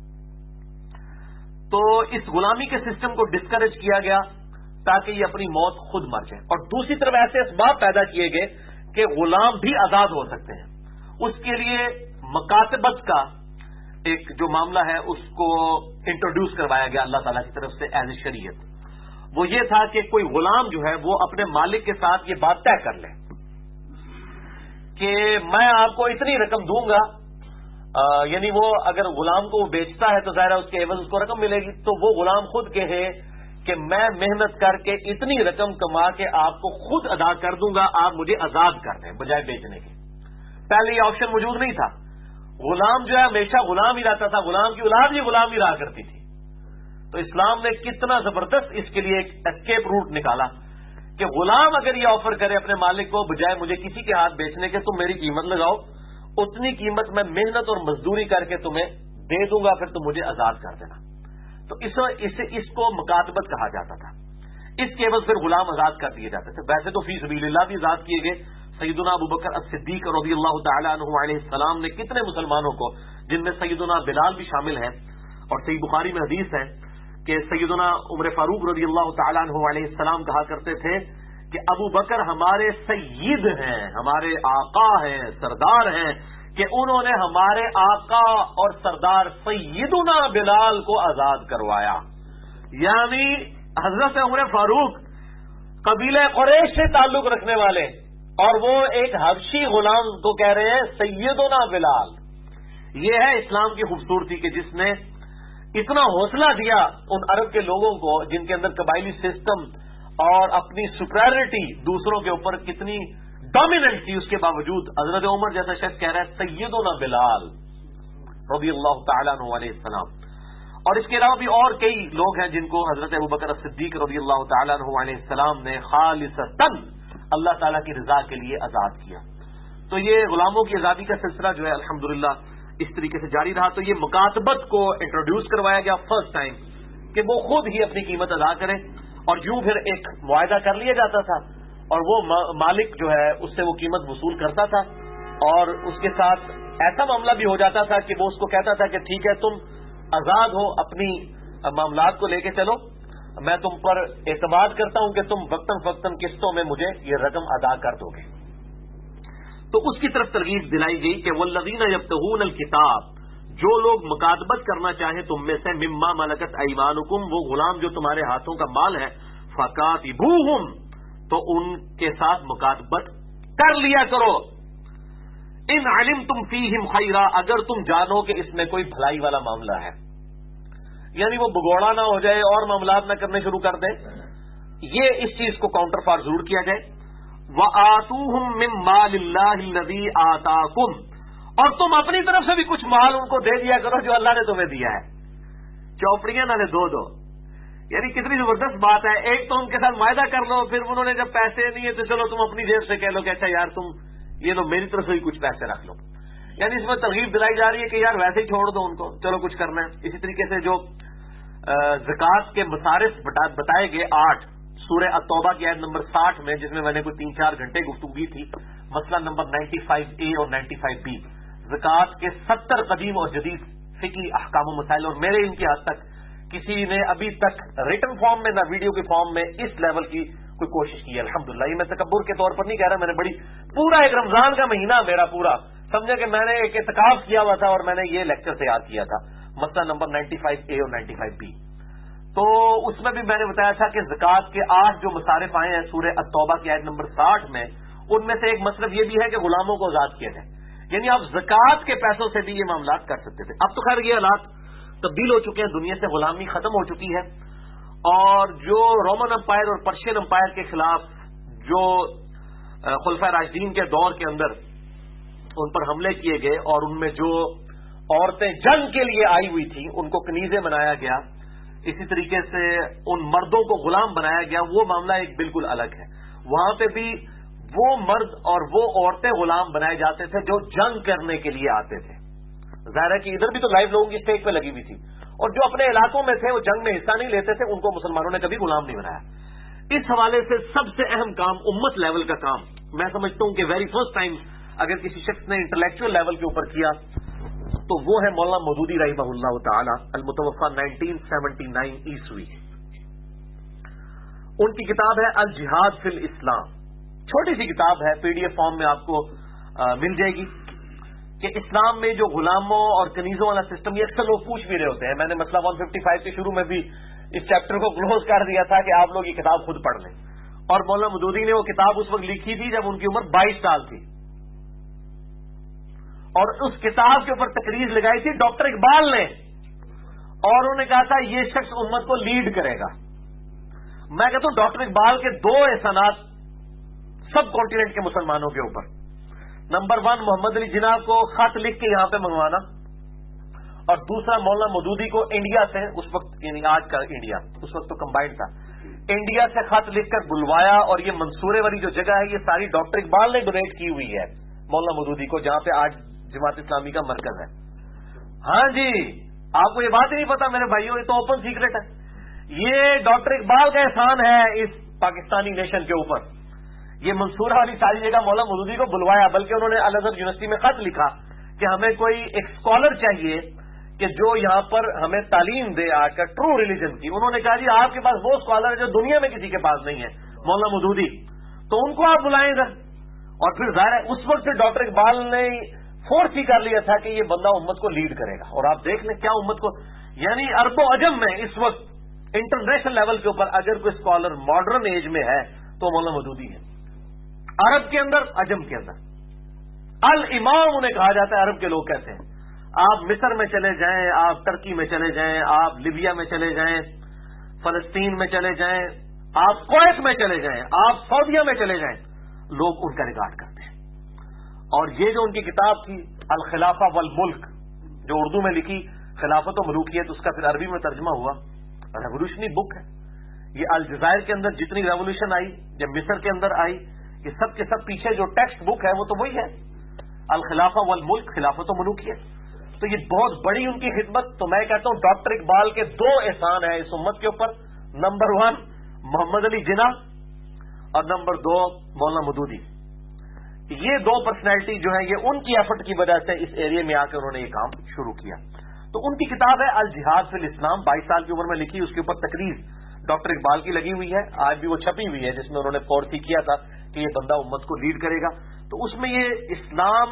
تو اس غلامی کے سسٹم کو ڈسکریج کیا گیا تاکہ یہ اپنی موت خود مر جائے. اور دوسری طرف ایسے اسباب پیدا کیے گئے کہ غلام بھی آزاد ہو سکتے ہیں. اس کے لیے مکاتبت کا ایک جو معاملہ ہے اس کو انٹروڈیوس کروایا گیا اللہ تعالیٰ کی طرف سے ایز اے شریعت. وہ یہ تھا کہ کوئی غلام جو ہے وہ اپنے مالک کے ساتھ یہ بات طے کر لے کہ میں آپ کو اتنی رقم دوں گا. یعنی وہ اگر غلام کو وہ بیچتا ہے تو ظاہر ہے اس کے عوض اس کو رقم ملے گی. تو وہ غلام خود کہے کہ میں محنت کر کے اتنی رقم کما کے آپ کو خود ادا کر دوں گا، آپ مجھے آزاد کر دیں بجائے بیچنے کے. پہلے یہ آپشن موجود نہیں تھا. غلام جو ہے ہمیشہ غلام ہی رہتا تھا، غلام کی اولاد بھی غلام ہی رہا کرتی تھی. تو اسلام نے کتنا زبردست اس کے لیے ایک اسکیپ روٹ نکالا کہ غلام اگر یہ آفر کرے اپنے مالک کو بجائے مجھے کسی کے ہاتھ بیچنے کے تم میری قیمت لگاؤ، اتنی قیمت میں محنت اور مزدوری کر کے تمہیں دے دوں گا، پھر تم مجھے آزاد کر دینا. تو اس کو مکاتبت کہا جاتا تھا. اس کے عوض پھر غلام آزاد کر دیے جاتے تھے. ویسے تو فی سبیل اللہ بھی آزاد کیے گئے. سیدنا ابو بکر الصدیق رضی اللہ تعالی عنہ علیہ السلام نے کتنے مسلمانوں کو، جن میں سیدنا بلال بھی شامل ہیں، اور صحیح بخاری میں حدیث ہے کہ سیدنا عمر فاروق رضی اللہ تعالیٰ عنہ علیہ السلام کہا کرتے تھے کہ ابو بکر ہمارے سید ہیں، ہمارے آقا ہیں، سردار ہیں، کہ انہوں نے ہمارے آقا اور سردار سیدنا بلال کو آزاد کروایا. یعنی حضرت عمر فاروق قبیلہ قریش سے تعلق رکھنے والے، اور وہ ایک حبشی غلام کو کہہ رہے ہیں سیدنا بلال. یہ ہے اسلام کی خوبصورتی کہ جس نے اتنا حوصلہ دیا ان عرب کے لوگوں کو جن کے اندر قبائلی سسٹم اور اپنی سپریرٹی دوسروں کے اوپر کتنی ڈومیننٹ تھی، اس کے باوجود حضرت عمر جیسا شخص کہہ رہا ہے سیدنا بلال رضی اللہ تعالیٰ عنہ علیہ السلام. اور اس کے علاوہ بھی اور کئی لوگ ہیں جن کو حضرت ابوبکر صدیق رضی اللہ تعالیٰ عنہ علیہ السلام نے خالصتاً اللہ تعالیٰ کی رضا کے لیے آزاد کیا. تو یہ غلاموں کی آزادی کا سلسلہ جو ہے الحمدللہ اس طریقے سے جاری رہا. تو یہ مکاتبت کو انٹروڈیوس کروایا گیا فرسٹ ٹائم کہ وہ خود ہی اپنی قیمت ادا کریں، اور یوں پھر ایک معاہدہ کر لیا جاتا تھا اور وہ مالک جو ہے اس سے وہ قیمت وصول کرتا تھا، اور اس کے ساتھ ایسا معاملہ بھی ہو جاتا تھا کہ وہ اس کو کہتا تھا کہ ٹھیک ہے تم آزاد ہو، اپنی معاملات کو لے کے چلو، میں تم پر اعتماد کرتا ہوں کہ تم وقتاً فوقتاً قسطوں میں مجھے یہ رقم ادا کر دو گے. تو اس کی طرف ترغیب دلائی گئی کہ والذین یبتغون الکتاب، جو لوگ مکاتبت کرنا چاہیں تم میں سے مما ملکت ایمانکم، وہ غلام جو تمہارے ہاتھوں کا مال ہے، فکاتبوہم، تو ان کے ساتھ مکاتبت کر لیا کرو. ان علمتم فیہم خیرا، اگر تم جانو کہ اس میں کوئی بھلائی والا معاملہ ہے، یعنی وہ بگوڑا نہ ہو جائے اور معاملات نہ کرنے شروع کر دیں. یہ اس چیز کو کاؤنٹر پارٹ ضرور کیا جائے. وَآتُوهُم مِّن مَّالِ اللَّهِ الَّذِي آتَاكُمْ، اور تم اپنی طرف سے بھی کچھ مال ان کو دے دیا کرو جو اللہ نے تمہیں دیا ہے. چوپڑیاں نہ لے دو. یعنی کتنی زبردست بات ہے. ایک تو ان کے ساتھ معاہدہ کر لو، پھر انہوں نے جب پیسے نہیں ہے تو چلو تم اپنی جیب سے کہہ لو کہ اچھا یار تم یہ لو میری طرف سے بھی کچھ پیسے رکھ لو. یعنی اس میں ترغیب دلائی جا رہی ہے کہ یار ویسے ہی چھوڑ دو ان کو، چلو کچھ کرنا ہے. اسی طریقے سے جو زکوٰۃ کے مصارف بتائے گئے 8 سورہ التوبہ کی آیت نمبر 60 میں، جس میں میں نے کوئی 3-4 گھنٹے گفتگو کی تھی، مسئلہ نمبر 95A اور 95B، زکوٰۃ کے 70 قدیم اور جدید فقہی احکام و مسائل. اور میرے ان کی حد تک کسی نے ابھی تک ریٹن فارم میں نہ ویڈیو کے فارم میں اس لیول کی کوئی کوشش کی ہے الحمدللہ. یہ میں تکبر کے طور پر نہیں کہہ رہا، میں نے بڑی پورا ایک رمضان کا مہینہ میرا پورا سمجھا کہ میں نے ایک اعتکاف کیا ہوا تھا اور میں نے یہ لیکچر تیار کیا تھا، مسئلہ نمبر 95A اور 95B. تو اس میں بھی میں نے بتایا تھا کہ زکوٰۃ کے 8 جو مصارف آئے ہیں سورہ التوبہ کی آیت نمبر 60 میں، ان میں سے ایک مصرف یہ بھی ہے کہ غلاموں کو آزاد کیا جائے. یعنی آپ زکوٰۃ کے پیسوں سے بھی یہ معاملات کر سکتے تھے. اب تو خیر یہ حالات تبدیل ہو چکے ہیں، دنیا سے غلامی ختم ہو چکی ہے، اور جو رومن امپائر اور پرشین امپائر کے خلاف جو خلفائے راشدین کے دور کے اندر ان پر حملے کیے گئے اور ان میں جو عورتیں جنگ کے لیے آئی ہوئی تھیں ان کو کنیزیں بنایا گیا، اسی طریقے سے ان مردوں کو غلام بنایا گیا، وہ معاملہ ایک بالکل الگ ہے. وہاں پہ بھی وہ مرد اور وہ عورتیں غلام بنائے جاتے تھے جو جنگ کرنے کے لیے آتے تھے. ظاہر ہے کہ ادھر بھی تو لائیو لوگوں کی اسٹیج پہ لگی ہوئی تھی، اور جو اپنے علاقوں میں تھے وہ جنگ میں حصہ نہیں لیتے تھے، ان کو مسلمانوں نے کبھی غلام نہیں بنایا. اس حوالے سے سب سے اہم کام امت لیول کا کام میں سمجھتا ہوں کہ ویری فرسٹ ٹائم اگر کسی شخص نے انٹلیکچوئل لیول کے اوپر کیا تو وہ ہے مولانا مودودی رحمہ اللہ تعالی المتوفی 1979 عیسوی. ان کی کتاب ہے الجہاد فی الاسلام، چھوٹی سی کتاب ہے، PDF فارم میں آپ کو مل جائے گی، کہ اسلام میں جو غلاموں اور کنیزوں والا سسٹم، یہ اکثر لوگ پوچھ بھی رہے ہوتے ہیں. میں نے مسئلہ 155 کے شروع میں بھی اس چیپٹر کو کلوز کر دیا تھا کہ آپ لوگ یہ کتاب خود پڑھ لیں. اور مولانا مودودی نے وہ کتاب اس وقت لکھی تھی جب ان کی عمر 22 سال تھی، اور اس کتاب کے اوپر تقریر لگائی تھی ڈاکٹر اقبال نے، اور انہوں نے کہا تھا یہ شخص امت کو لیڈ کرے گا. میں کہتا ہوں ڈاکٹر اقبال کے 2 احسانات سب کانٹیننٹ کے مسلمانوں کے اوپر. نمبر 1 محمد علی جناح کو خط لکھ کے یہاں پہ منگوانا، اور دوسرا مولانا مودودی کو انڈیا سے، اس وقت یعنی آج کا انڈیا، اس وقت تو کمبائنڈ تھا، انڈیا سے خط لکھ کر بلوایا. اور یہ منصورے والی جو جگہ ہے یہ ساری ڈاکٹر اقبال نے ڈونیٹ کی ہوئی ہے مولانا مودودی کو، جہاں پہ آج جماعت اسلامی کا مرکز ہے. ہاں جی، آپ کو یہ بات ہی نہیں پتا میرے بھائیوں، یہ تو اوپن سیکرٹ ہے. یہ ڈاکٹر اقبال کا احسان ہے اس پاکستانی نیشن کے اوپر. یہ منصورہ والی ساری جگہ مولانا مودودی کو بلوایا، بلکہ انہوں نے الازہر یونیورسٹی میں خط لکھا کہ ہمیں کوئی ایک اسکالر چاہیے کہ جو یہاں پر ہمیں تعلیم دے آ کر ٹرو ریلیجن کی. انہوں نے کہا جی آپ کے پاس وہ اسکالر ہے جو دنیا میں کسی کے پاس نہیں ہے, مولانا مودودی, تو ان کو آپ بلائیں گا. اور پھر ظاہر ہے اس وقت سے ڈاکٹر اقبال نے فورس ہی کر لیا تھا کہ یہ بندہ امت کو لیڈ کرے گا. اور آپ دیکھ لیں کیا امت کو, یعنی عرب و عجم میں اس وقت انٹرنیشنل لیول کے اوپر اگر کوئی اسکالر ماڈرن ایج میں ہے تو مولانا مودودی ہے. عرب کے اندر, عجم کے اندر الامام انہیں کہا جاتا ہے. عرب کے لوگ کہتے ہیں. آپ مصر میں چلے جائیں, آپ ترکی میں چلے جائیں, آپ لیبیا میں چلے جائیں, فلسطین میں چلے جائیں, آپ کویت میں چلے جائیں, آپ سعودیہ میں چلے جائیں, لوگ ان کا ریکارڈ کرتے ہیں. اور یہ جو ان کی کتاب تھی الخلافہ والملک, جو اردو میں لکھی خلافت و ملوکیت, اس کا پھر عربی میں ترجمہ ہوا, ریولیوشنری بک ہے. یہ الجزائر کے اندر جتنی ریولیوشن آئی, جب مصر کے اندر آئی, یہ سب کے سب پیچھے جو ٹیکسٹ بک ہے وہ تو وہی ہے, الخلافہ والملک, خلافت و ملوکیت. تو یہ بہت بڑی ان کی خدمت. تو میں کہتا ہوں ڈاکٹر اقبال کے دو احسان ہیں اس امت کے اوپر. نمبر 1 محمد علی جناح اور نمبر 2 مولانا مودودی. یہ دو پرسنالٹی جو ہیں یہ ان کی ایفرٹ کی وجہ سے اس ایریا میں آ کے انہوں نے یہ کام شروع کیا. تو ان کی کتاب ہے الجہاد فی الاسلام, 22 سال کی عمر میں لکھی. اس کے اوپر تقریر ڈاکٹر اقبال کی لگی ہوئی ہے, آج بھی وہ چھپی ہوئی ہے, جس میں انہوں نے فورس ہی کیا تھا کہ یہ بندہ امت کو لیڈ کرے گا. تو اس میں یہ اسلام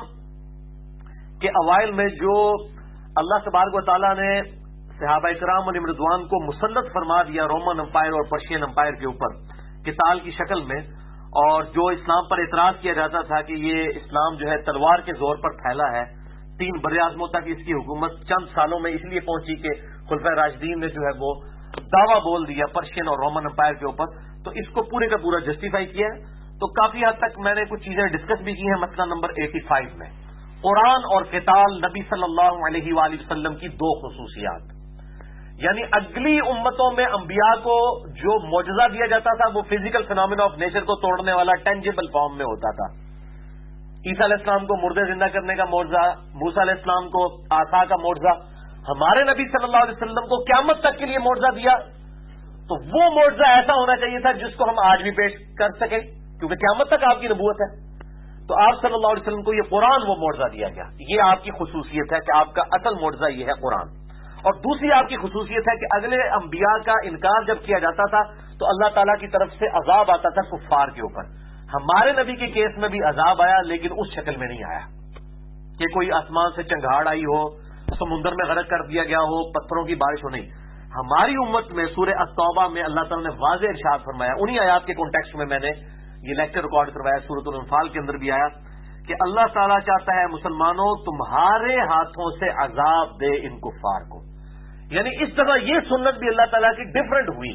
کے اوائل میں جو اللہ تبارک و تعالیٰ نے صحابہ کرام علیہم رضوان کو مسلط فرما دیا رومن امپائر اور پرشین امپائر کے اوپر قتال کی شکل میں, اور جو اسلام پر اعتراض کیا جاتا تھا کہ یہ اسلام جو ہے تلوار کے زور پر پھیلا ہے, 3 براعظموں تک اس کی حکومت چند سالوں میں اس لیے پہنچی کہ خلفائے راشدین نے جو ہے وہ دعویٰ بول دیا پرشین اور رومن امپائر کے اوپر, تو اس کو پورے کا پورا جسٹیفائی کیا ہے. تو کافی حد تک میں نے کچھ چیزیں ڈسکس بھی کی ہیں. مسئلہ نمبر 85 میں قرآن اور قتال نبی صلی اللہ علیہ وآلہ وسلم کی 2 خصوصیات. یعنی اگلی امتوں میں انبیاء کو جو معجزہ دیا جاتا تھا وہ فزیکل فینومینا آف نیچر کو توڑنے والا ٹینجیبل فارم میں ہوتا تھا. عیسیٰ علیہ السلام کو مردے زندہ کرنے کا معجزہ, موسیٰ علیہ السلام کو عصا کا معجزہ. ہمارے نبی صلی اللہ علیہ وسلم کو قیامت تک کے لیے معجزہ دیا, تو وہ معجزہ ایسا ہونا چاہیے تھا جس کو ہم آج بھی پیش کر سکیں, کیونکہ قیامت تک آپ کی نبوت ہے. تو آپ صلی اللہ علیہ وسلم کو یہ قرآن وہ معجزہ دیا گیا. یہ آپ کی خصوصیت ہے کہ آپ کا اصل معجزہ یہ ہے قرآن. اور دوسری آپ کی خصوصیت ہے کہ اگلے انبیاء کا انکار جب کیا جاتا تھا تو اللہ تعالیٰ کی طرف سے عذاب آتا تھا کفار کے اوپر. ہمارے نبی کے کیس میں بھی عذاب آیا, لیکن اس شکل میں نہیں آیا کہ کوئی آسمان سے چنگھاڑ آئی ہو, سمندر میں غرق کر دیا گیا ہو, پتھروں کی بارش ہو. نہیں, ہماری امت میں سورہ التوبہ میں اللہ تعالیٰ نے واضح ارشاد فرمایا, انہی آیات کے کانٹیکسٹ میں میں نے یہ لیکچر ریکارڈ کروایا, سورۃ الانفال کے اندر بھی آیا کہ اللہ تعالیٰ چاہتا ہے مسلمانوں تمہارے ہاتھوں سے عذاب دے ان کفار کو. یعنی اس طرح یہ سنت بھی اللہ تعالیٰ کی ڈفرنٹ ہوئی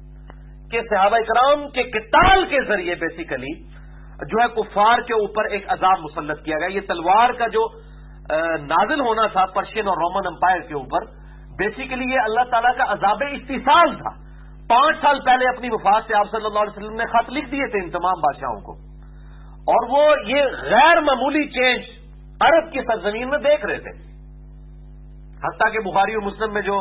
کہ صحابہ کرام کے قتال کے ذریعے بیسیکلی جو ہے کفار کے اوپر ایک عذاب مسلط کیا گیا. یہ تلوار کا جو نازل ہونا تھا پرشین اور رومن امپائر کے اوپر, بیسیکلی یہ اللہ تعالیٰ کا عذاب استحصال تھا. 5 سال پہلے اپنی وفات سے آپ صلی اللہ علیہ وسلم نے خط لکھ دیے تھے ان تمام بادشاہوں کو, اور وہ یہ غیر معمولی چینج عرب کی سرزمین میں دیکھ رہے تھے. حتیٰ کہ بخاری و مسلم میں جو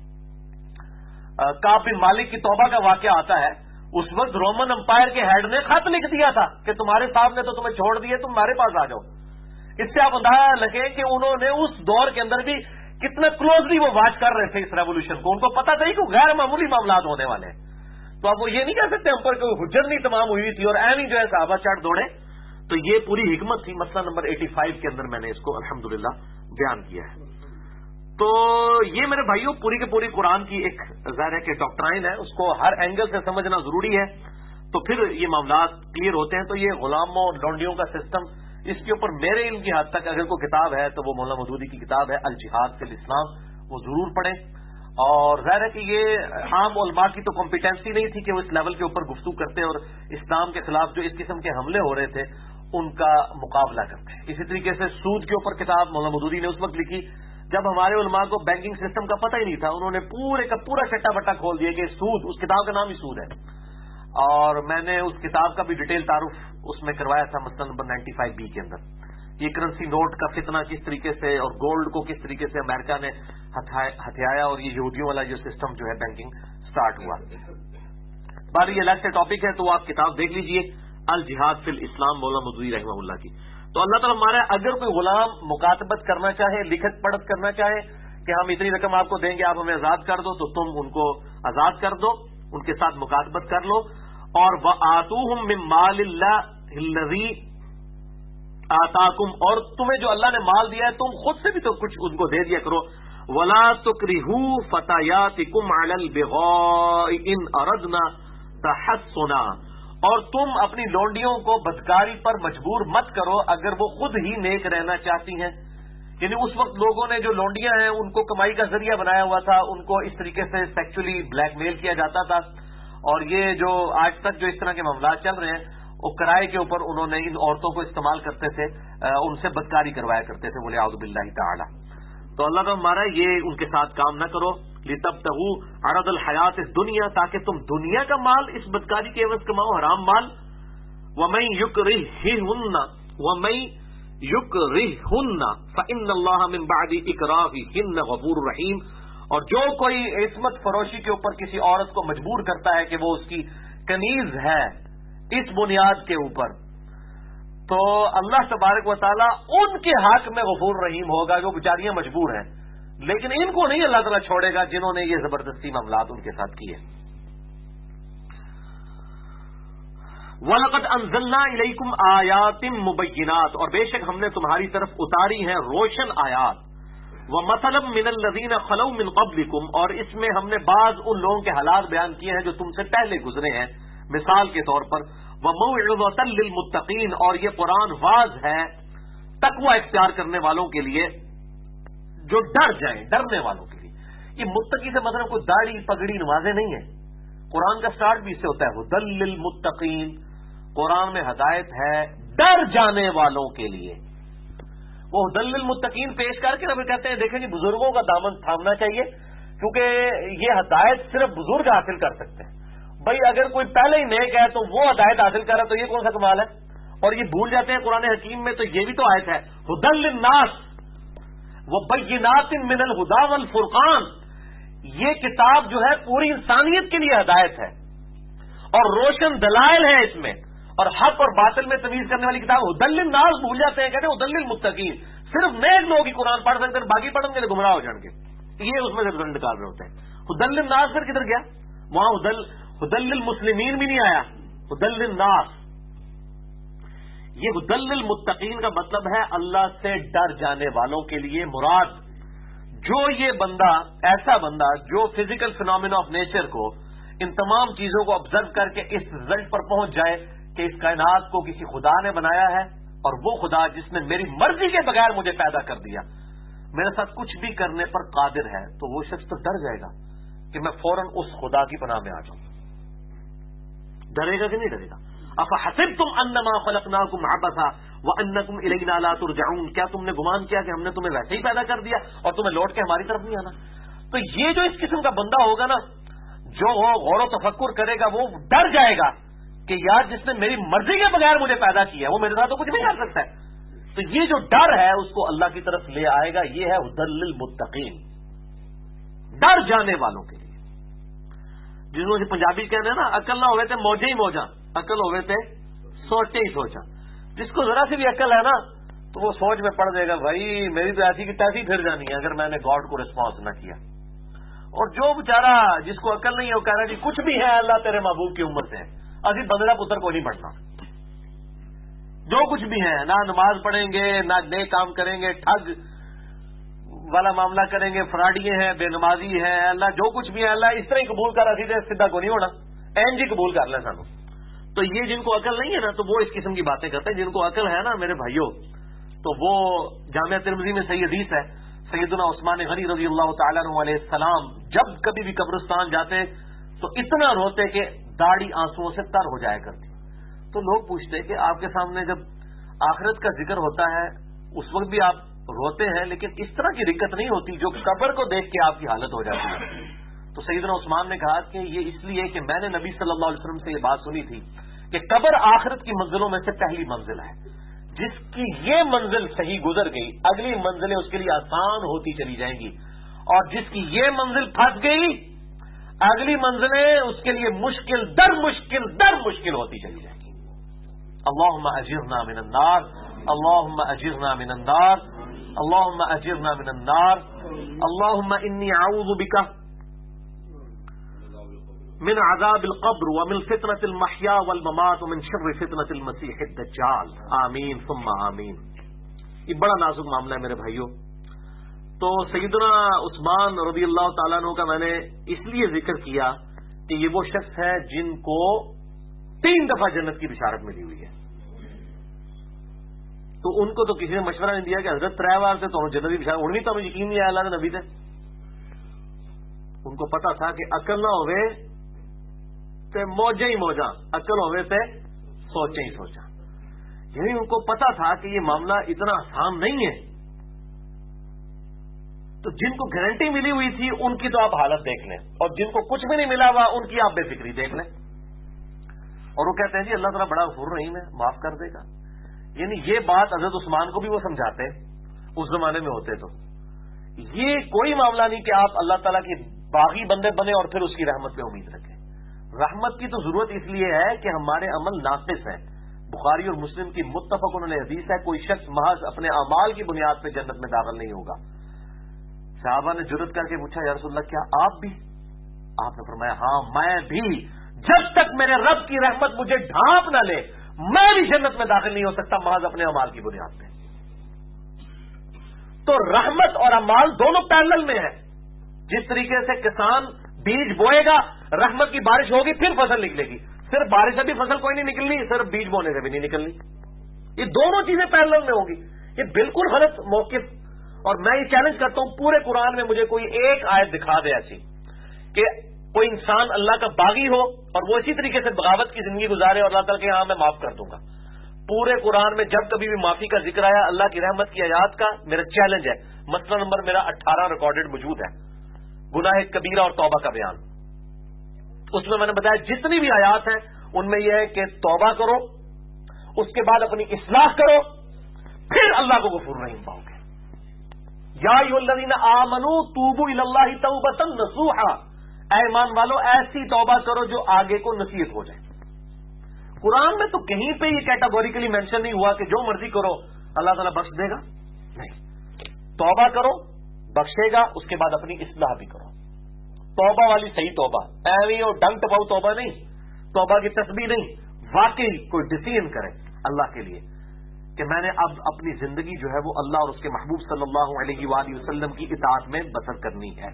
کعب بن مالک کی توبہ کا واقعہ آتا ہے, اس وقت رومن امپائر کے ہیڈ نے خط لکھ دیا تھا کہ تمہارے صاحب نے تو تمہیں چھوڑ دیے, تم ہمارے پاس آ جاؤ. اس سے آپ اندازہ لگیں کہ انہوں نے اس دور کے اندر بھی کتنا کلوزلی وہ واچ کر رہے تھے اس ریولیوشن کو. ان کو پتا تھا کہ غیر معمولی معاملات ہونے والے ہیں. تو اب وہ یہ نہیں کہہ سکتے ہم پر کوئی حجت نہیں تمام ہوئی تھی اور اینی جو ہے صحابہ چڑھ دوڑے. تو یہ پوری حکمت تھی. مسئلہ نمبر 85 کے اندر میں نے اس کو الحمدللہ بیان کیا ہے. تو یہ میرے بھائیوں پوری کے پوری قرآن کی ایک ظاہر ہے کہ ڈاکٹرائن ہے, اس کو ہر اینگل سے سمجھنا ضروری ہے, تو پھر یہ معاملات کلیئر ہوتے ہیں. تو یہ غلاموں لونڈیوں کا سسٹم, اس کے اوپر میرے علم کی حد تک اگر کوئی کتاب ہے تو وہ مولانا مودودی کی کتاب ہے الجہاد فی الاسلام, وہ ضرور پڑھیں. اور ظاہر ہے کہ یہ عام علماء کی تو کمپیٹنسی نہیں تھی کہ وہ اس لیول کے اوپر گفتگو کرتے اور اسلام کے خلاف جو اس قسم کے حملے ہو رہے تھے ان کا مقابلہ کرتے. اسی طریقے سے سود کے اوپر کتاب مولانا مودودی نے اس وقت لکھی جب ہمارے علماء کو بینکنگ سسٹم کا پتہ ہی نہیں تھا. انہوں نے پورے کا پورا چٹا بٹا کھول دیا کہ سود, اس کتاب کا نام ہی سود ہے. اور میں نے اس کتاب کا بھی ڈیٹیل تعارف اس میں کروایا تھا مسئلہ نمبر 95B کے اندر. یہ کرنسی نوٹ کا فتنہ کس طریقے سے اور گولڈ کو کس طریقے سے امریکہ نے ہتھیایا اور یہ یہودیوں والا جو سسٹم جو ہے بینکنگ سٹارٹ ہوا. بات یہ الگ سے ٹاپک ہے, تو آپ کتاب دیکھ لیجئے الجہاد فی الاسلام مولانا مودودی رحمہ اللہ کی. تو اللہ تعالیٰ ہمارا اگر کوئی غلام مکاتبت کرنا چاہے, لکھت پڑھت کرنا چاہے, کہ ہم اتنی رقم آپ کو دیں گے، آپ ہمیں آزاد کر دو، تو تم ان کو آزاد کر دو، ان کے ساتھ مکاتبت کر لو. اور وَآتُوهُم مِّن مَّالِ اللَّهِ الَّذِي آتَاكُمْ، اور تمہیں جو اللہ نے مال دیا ہے تم خود سے بھی تو کچھ ان کو دے دیا کرو. وَلَا تُكْرِهُوا فَتَيَاتِكُمْ عَلَى الْبِغَاءِ إِنْ أَرَدْنَا تَحَصُّنًا، اور تم اپنی لونڈیوں کو بدکاری پر مجبور مت کرو اگر وہ خود ہی نیک رہنا چاہتی ہیں. یعنی اس وقت لوگوں نے جو لونڈیاں ہیں ان کو کمائی کا ذریعہ بنایا ہوا تھا، ان کو اس طریقے سے سیکچولی بلیک میل کیا جاتا تھا. اور یہ جو آج تک جو اس طرح کے معاملات چل رہے ہیں وہ کرائے کے اوپر انہوں نے ان عورتوں کو استعمال کرتے تھے، ان سے بدکاری کروایا کرتے تھے، وَلِعَوْذُ بِاللَّهِ تعالی. تو اللہ کا ہمارا یہ ان کے ساتھ کام نہ کرو. لِتَبْتَغُوا عَرَضَ الْحَيَاةِ الدُّنْيَا، تاکہ تم دنیا کا مال اس بدکاری کے عوض کماؤ، حرام مال. وَمَن يُكْرِهْهُنَّ فَإِنَّ اللَّهَ مِن بَعْدِ إِكْرَاهِهِنَّ غَفُورٌ رَحِيمٌ، اور جو کوئی عصمت فروشی کے اوپر کسی عورت کو مجبور کرتا ہے کہ وہ اس کی کنیز ہے اس بنیاد کے اوپر، تو اللہ تبارک و تعالیٰ ان کے حق میں غفور رحیم ہوگا جو بیچاریاں مجبور ہیں. لیکن ان کو نہیں اللہ تعالیٰ چھوڑے گا جنہوں نے یہ زبردستی معاملات ان کے ساتھ کیے. وَلَقَدْ أَنزَلْنَا إِلَيْكُمْ آيَاتٍ مُبَيِّنَاتٍ، اور بے شک ہم نے تمہاری طرف اتاری ہیں روشن آیات. وَمَثَلًا مِّنَ الَّذِينَ خَلَوْا مِن قَبْلِكُمْ، اور اس میں ہم نے بعض ان لوگوں کے حالات بیان کیے ہیں جو تم سے پہلے گزرے ہیں مثال کے طور پر. وَمَوْعِظَةً لِّلْمُتَّقِينَ، اور یہ قرآن واعظ ہے تقوی اختیار کرنے والوں کے لیے جو ڈر جائیں، ڈرنے والوں کے لیے. یہ متقی سے مطلب کوئی داڑھی پگڑی نمازیں نہیں ہیں. قرآن کا سٹارٹ بھی اس سے ہوتا ہے ہدی للمتقین. قرآن میں ہدایت ہے ڈر جانے والوں کے لیے. وہ ہدی للمتقین پیش کر کے نبی کہتے ہیں دیکھیں جی بزرگوں کا دامن تھامنا چاہیے، کیونکہ یہ ہدایت صرف بزرگ حاصل کر سکتے ہیں. بھائی اگر کوئی پہلے ہی نیک ہے تو وہ ہدایت حاصل کر رہا ہے تو یہ کون سا کمال ہے. اور یہ بھول جاتے ہیں قرآن حکیم میں تو یہ بھی تو آیت ہے ہدی للناس وبینات من الہدی والفرقان. یہ کتاب جو ہے پوری انسانیت کے لیے ہدایت ہے اور روشن دلائل ہے اس میں، اور حق اور باطل میں تمیز کرنے والی کتاب. ہدی للناس بھول جاتے ہیں، کہتے ہیں ہدی للمتقین. صرف نیک لوگ ہی قرآن پڑھ سکتے ہیں، باقی پڑھیں گے تو گمراہ ہو جائیں گے. یہ اس میں سے رزلٹ نکال رہے ہوتے ہیں. ہدی للناس پھر کدھر گیا؟ وہاں ہدی للمسلمین بھی نہیں آیا، ہدی للناس. یہ ہدی للمتقین کا مطلب ہے اللہ سے ڈر جانے والوں کے لیے. مراد جو یہ بندہ، ایسا بندہ جو فزیکل فینومینا آف نیچر کو، ان تمام چیزوں کو آبزرو کر کے اس رزلٹ پر پہنچ جائے کہ اس کائنات کو کسی خدا نے بنایا ہے، اور وہ خدا جس نے میری مرضی کے بغیر مجھے پیدا کر دیا میرے ساتھ کچھ بھی کرنے پر قادر ہے، تو وہ شخص تو ڈر جائے گا کہ میں فوراً اس خدا کی پناہ میں آ جاؤں. ڈرے گا کہ نہیں ڈرے گا؟ افحسبتم انما خلقناکم عبثا وانکم الینا لا ترجعون، کیا تم نے گمان کیا کہ ہم نے تمہیں ویسے ہی پیدا کر دیا اور تمہیں لوٹ کے ہماری طرف نہیں آنا؟ تو یہ جو اس قسم کا بندہ ہوگا نا، جو غور و تفکر کرے گا، وہ ڈر جائے گا کہ یار جس نے میری مرضی کے بغیر مجھے پیدا کیا وہ میرے ساتھ تو کچھ نہیں کر سکتا ہے. تو یہ جو ڈر ہے اس کو اللہ کی طرف لے آئے گا. یہ ہے ہدی للمتقین، ڈر جانے والوں کے لیے. جنہوں سے پنجابی کہتے ہیں نا عقل نہ ہوئے تھے موجے ہی موجا، عقل ہوئے تھے سوچے ہی سوچا. جس کو ذرا سی بھی عقل ہے نا تو وہ سوچ میں پڑ جائے گا بھائی میری تو ایسی کی تیسی پھر جانی ہے اگر میں نے گاڈ کو رسپانس نہ کیا. اور جو بیچارہ جس کو عقل نہیں ہے وہ کہہ رہا ہے جی کچھ بھی ہے اللہ تیرے محبوب کی امت ہے، ابھی بندرا پتر کو نہیں پڑھنا. جو کچھ بھی ہے، نہ نماز پڑھیں گے، نہ نیک کام کریں گے، ٹھگ والا معاملہ کریں گے، فراڈیے ہیں، بے نمازی ہے، اللہ جو کچھ بھی ہے اللہ اس طرح ہی قبول کر رہا سیدھا کو نہیں ہونا، این جی قبول کر لیں سانو. تو یہ جن کو عقل نہیں ہے نا تو وہ اس قسم کی باتیں کرتے ہیں. جن کو عقل ہے نا میرے بھائیوں تو وہ جامعہ ترمذی میں صحیح حدیث ہے، سیدنا عثمان غنی رضی اللہ تعالیٰ عنہ علیہ السلام جب کبھی بھی قبرستان جاتے تو اتنا روتے کہ داڑھی آنسوؤں سے تر ہو جایا کرتی. تو لوگ پوچھتے کہ آپ کے سامنے جب آخرت کا ذکر ہوتا ہے اس وقت بھی آپ روتے ہیں لیکن اس طرح کی رکت نہیں ہوتی جو قبر کو دیکھ کے آپ کی حالت ہو جاتی ہے. تو سیدنا عثمان نے کہا کہ یہ اس لیے کہ میں نے نبی صلی اللہ علیہ وسلم سے یہ بات سنی تھی کہ قبر آخرت کی منزلوں میں سے پہلی منزل ہے. جس کی یہ منزل صحیح گزر گئی اگلی منزلیں اس کے لیے آسان ہوتی چلی جائیں گی، اور جس کی یہ منزل پھنس گئی اگلی منزلیں اس کے لیے مشکل در مشکل ہوتی چلی جائیں گی. اللہم اجرنا من النار، اللہم اجرنا من النار، اللہم اجرنا من النار. اللہم انی اعوذ بک من عذاب القبر ومن فتنة المحیا والممات ومن شر فتنة المسیح الدجال، آمین ثم آمین۔ یہ بڑا نازک معاملہ ہے میرے بھائیوں۔ تو سیدنا عثمان رضی اللہ تعالیٰ عنہ کا میں نے اس لیے ذکر کیا کہ یہ وہ شخص ہے جن کو 3 دفعہ جنت کی بشارت ملی ہوئی ہے۔ تو ان کو تو کسی نے مشورہ نہیں دیا کہ حضرت 3 بار سے تو جنت کی بشارت انہیں تو یقین نہیں آیا اللہ نے نبی سے۔ ان کو پتا تھا کہ عقل نہ ہوئے تے موجیں ہی موجاں، عقل ہوئے تے سوچیں ہی سوچاں، یعنی ان کو پتا تھا کہ یہ معاملہ اتنا آسان نہیں ہے۔ تو جن کو گارنٹی ملی ہوئی تھی ان کی تو آپ حالت دیکھ لیں، اور جن کو کچھ بھی نہیں ملا ہوا ان کی آپ بے فکری دیکھ لیں۔ اور وہ کہتے ہیں جی اللہ تعالیٰ بڑا غفور رحیم ہے، معاف کر دے گا۔ یعنی یہ بات حضرت عثمان کو بھی وہ سمجھاتے اس زمانے میں ہوتے تو یہ کوئی معاملہ نہیں کہ آپ اللہ تعالیٰ کی باغی بندے بنے اور پھر اس کی رحمت پہ امید رکھیں۔ رحمت کی تو ضرورت اس لیے ہے کہ ہمارے عمل ناقص ہیں۔ بخاری اور مسلم کی متفق علیہ حدیث ہے، کوئی شخص محض اپنے اعمال کی بنیاد پہ جنت میں داخل نہیں ہوگا۔ صحابہ نے جرت کر کے پوچھا یا رسول اللہ کیا آپ بھی؟ آپ نے فرمایا ہاں میں بھی، جب تک میرے رب کی رحمت مجھے ڈھانپ نہ لے میں بھی جنت میں داخل نہیں ہو سکتا محض اپنے اعمال کی بنیاد پہ۔ تو رحمت اور اعمال دونوں پیرلل میں ہیں۔ جس طریقے سے کسان بیج بوئے گا، رحمت کی بارش ہوگی پھر فصل نکلے گی، صرف بارش سے بھی فصل کوئی نہیں نکلنی، صرف بیج بونے سے بھی نہیں نکلنی۔ یہ دونوں چیزیں پیرلل میں ہوگی۔ یہ بالکل غلط موقف، اور میں یہ چیلنج کرتا ہوں پورے قرآن میں مجھے کوئی ایک آیت دکھا دے ایسی کہ کوئی انسان اللہ کا باغی ہو اور وہ اسی طریقے سے بغاوت کی زندگی گزارے اور اللہ تعالیٰ کہ ہاں میں معاف کر دوں گا۔ پورے قرآن میں جب کبھی بھی معافی کا ذکر آیا اللہ کی رحمت کی آیات کا، میرا چیلنج ہے، مسئلہ نمبر میرا 18 ریکارڈڈ موجود ہے، گناہ کبیرہ اور توبہ کا بیان۔ اس میں نے بتایا جتنی بھی آیات ہیں ان میں یہ ہے کہ توبہ کرو، اس کے بعد اپنی اصلاح کرو، پھر اللہ کو غفور رحیم پاؤ گے۔ یا ایھا الذین آمنوا توبوا الی اللہ توبۃ نصوحا، اے ایمان والو ایسی توبہ کرو جو آگے کو نصیحت ہو جائے۔ قرآن میں تو کہیں پہ یہ کیٹاگوریکلی مینشن نہیں ہوا کہ جو مرضی کرو اللہ تعالیٰ بخش دے گا، نہیں، توبہ کرو بخشے گا، اس کے بعد اپنی اصلاح بھی کرو۔ توبہ والی صحیح توبہ، ایویں اور ڈنگ ٹپاؤ توبہ نہیں، توبہ کی تسبیح نہیں، واقعی کوئی ڈیسیژن کرے اللہ کے لیے کہ میں نے اب اپنی زندگی جو ہے وہ اللہ اور اس کے محبوب صلی اللہ علیہ وآلہ وسلم کی اطاعت میں بسر کرنی ہے۔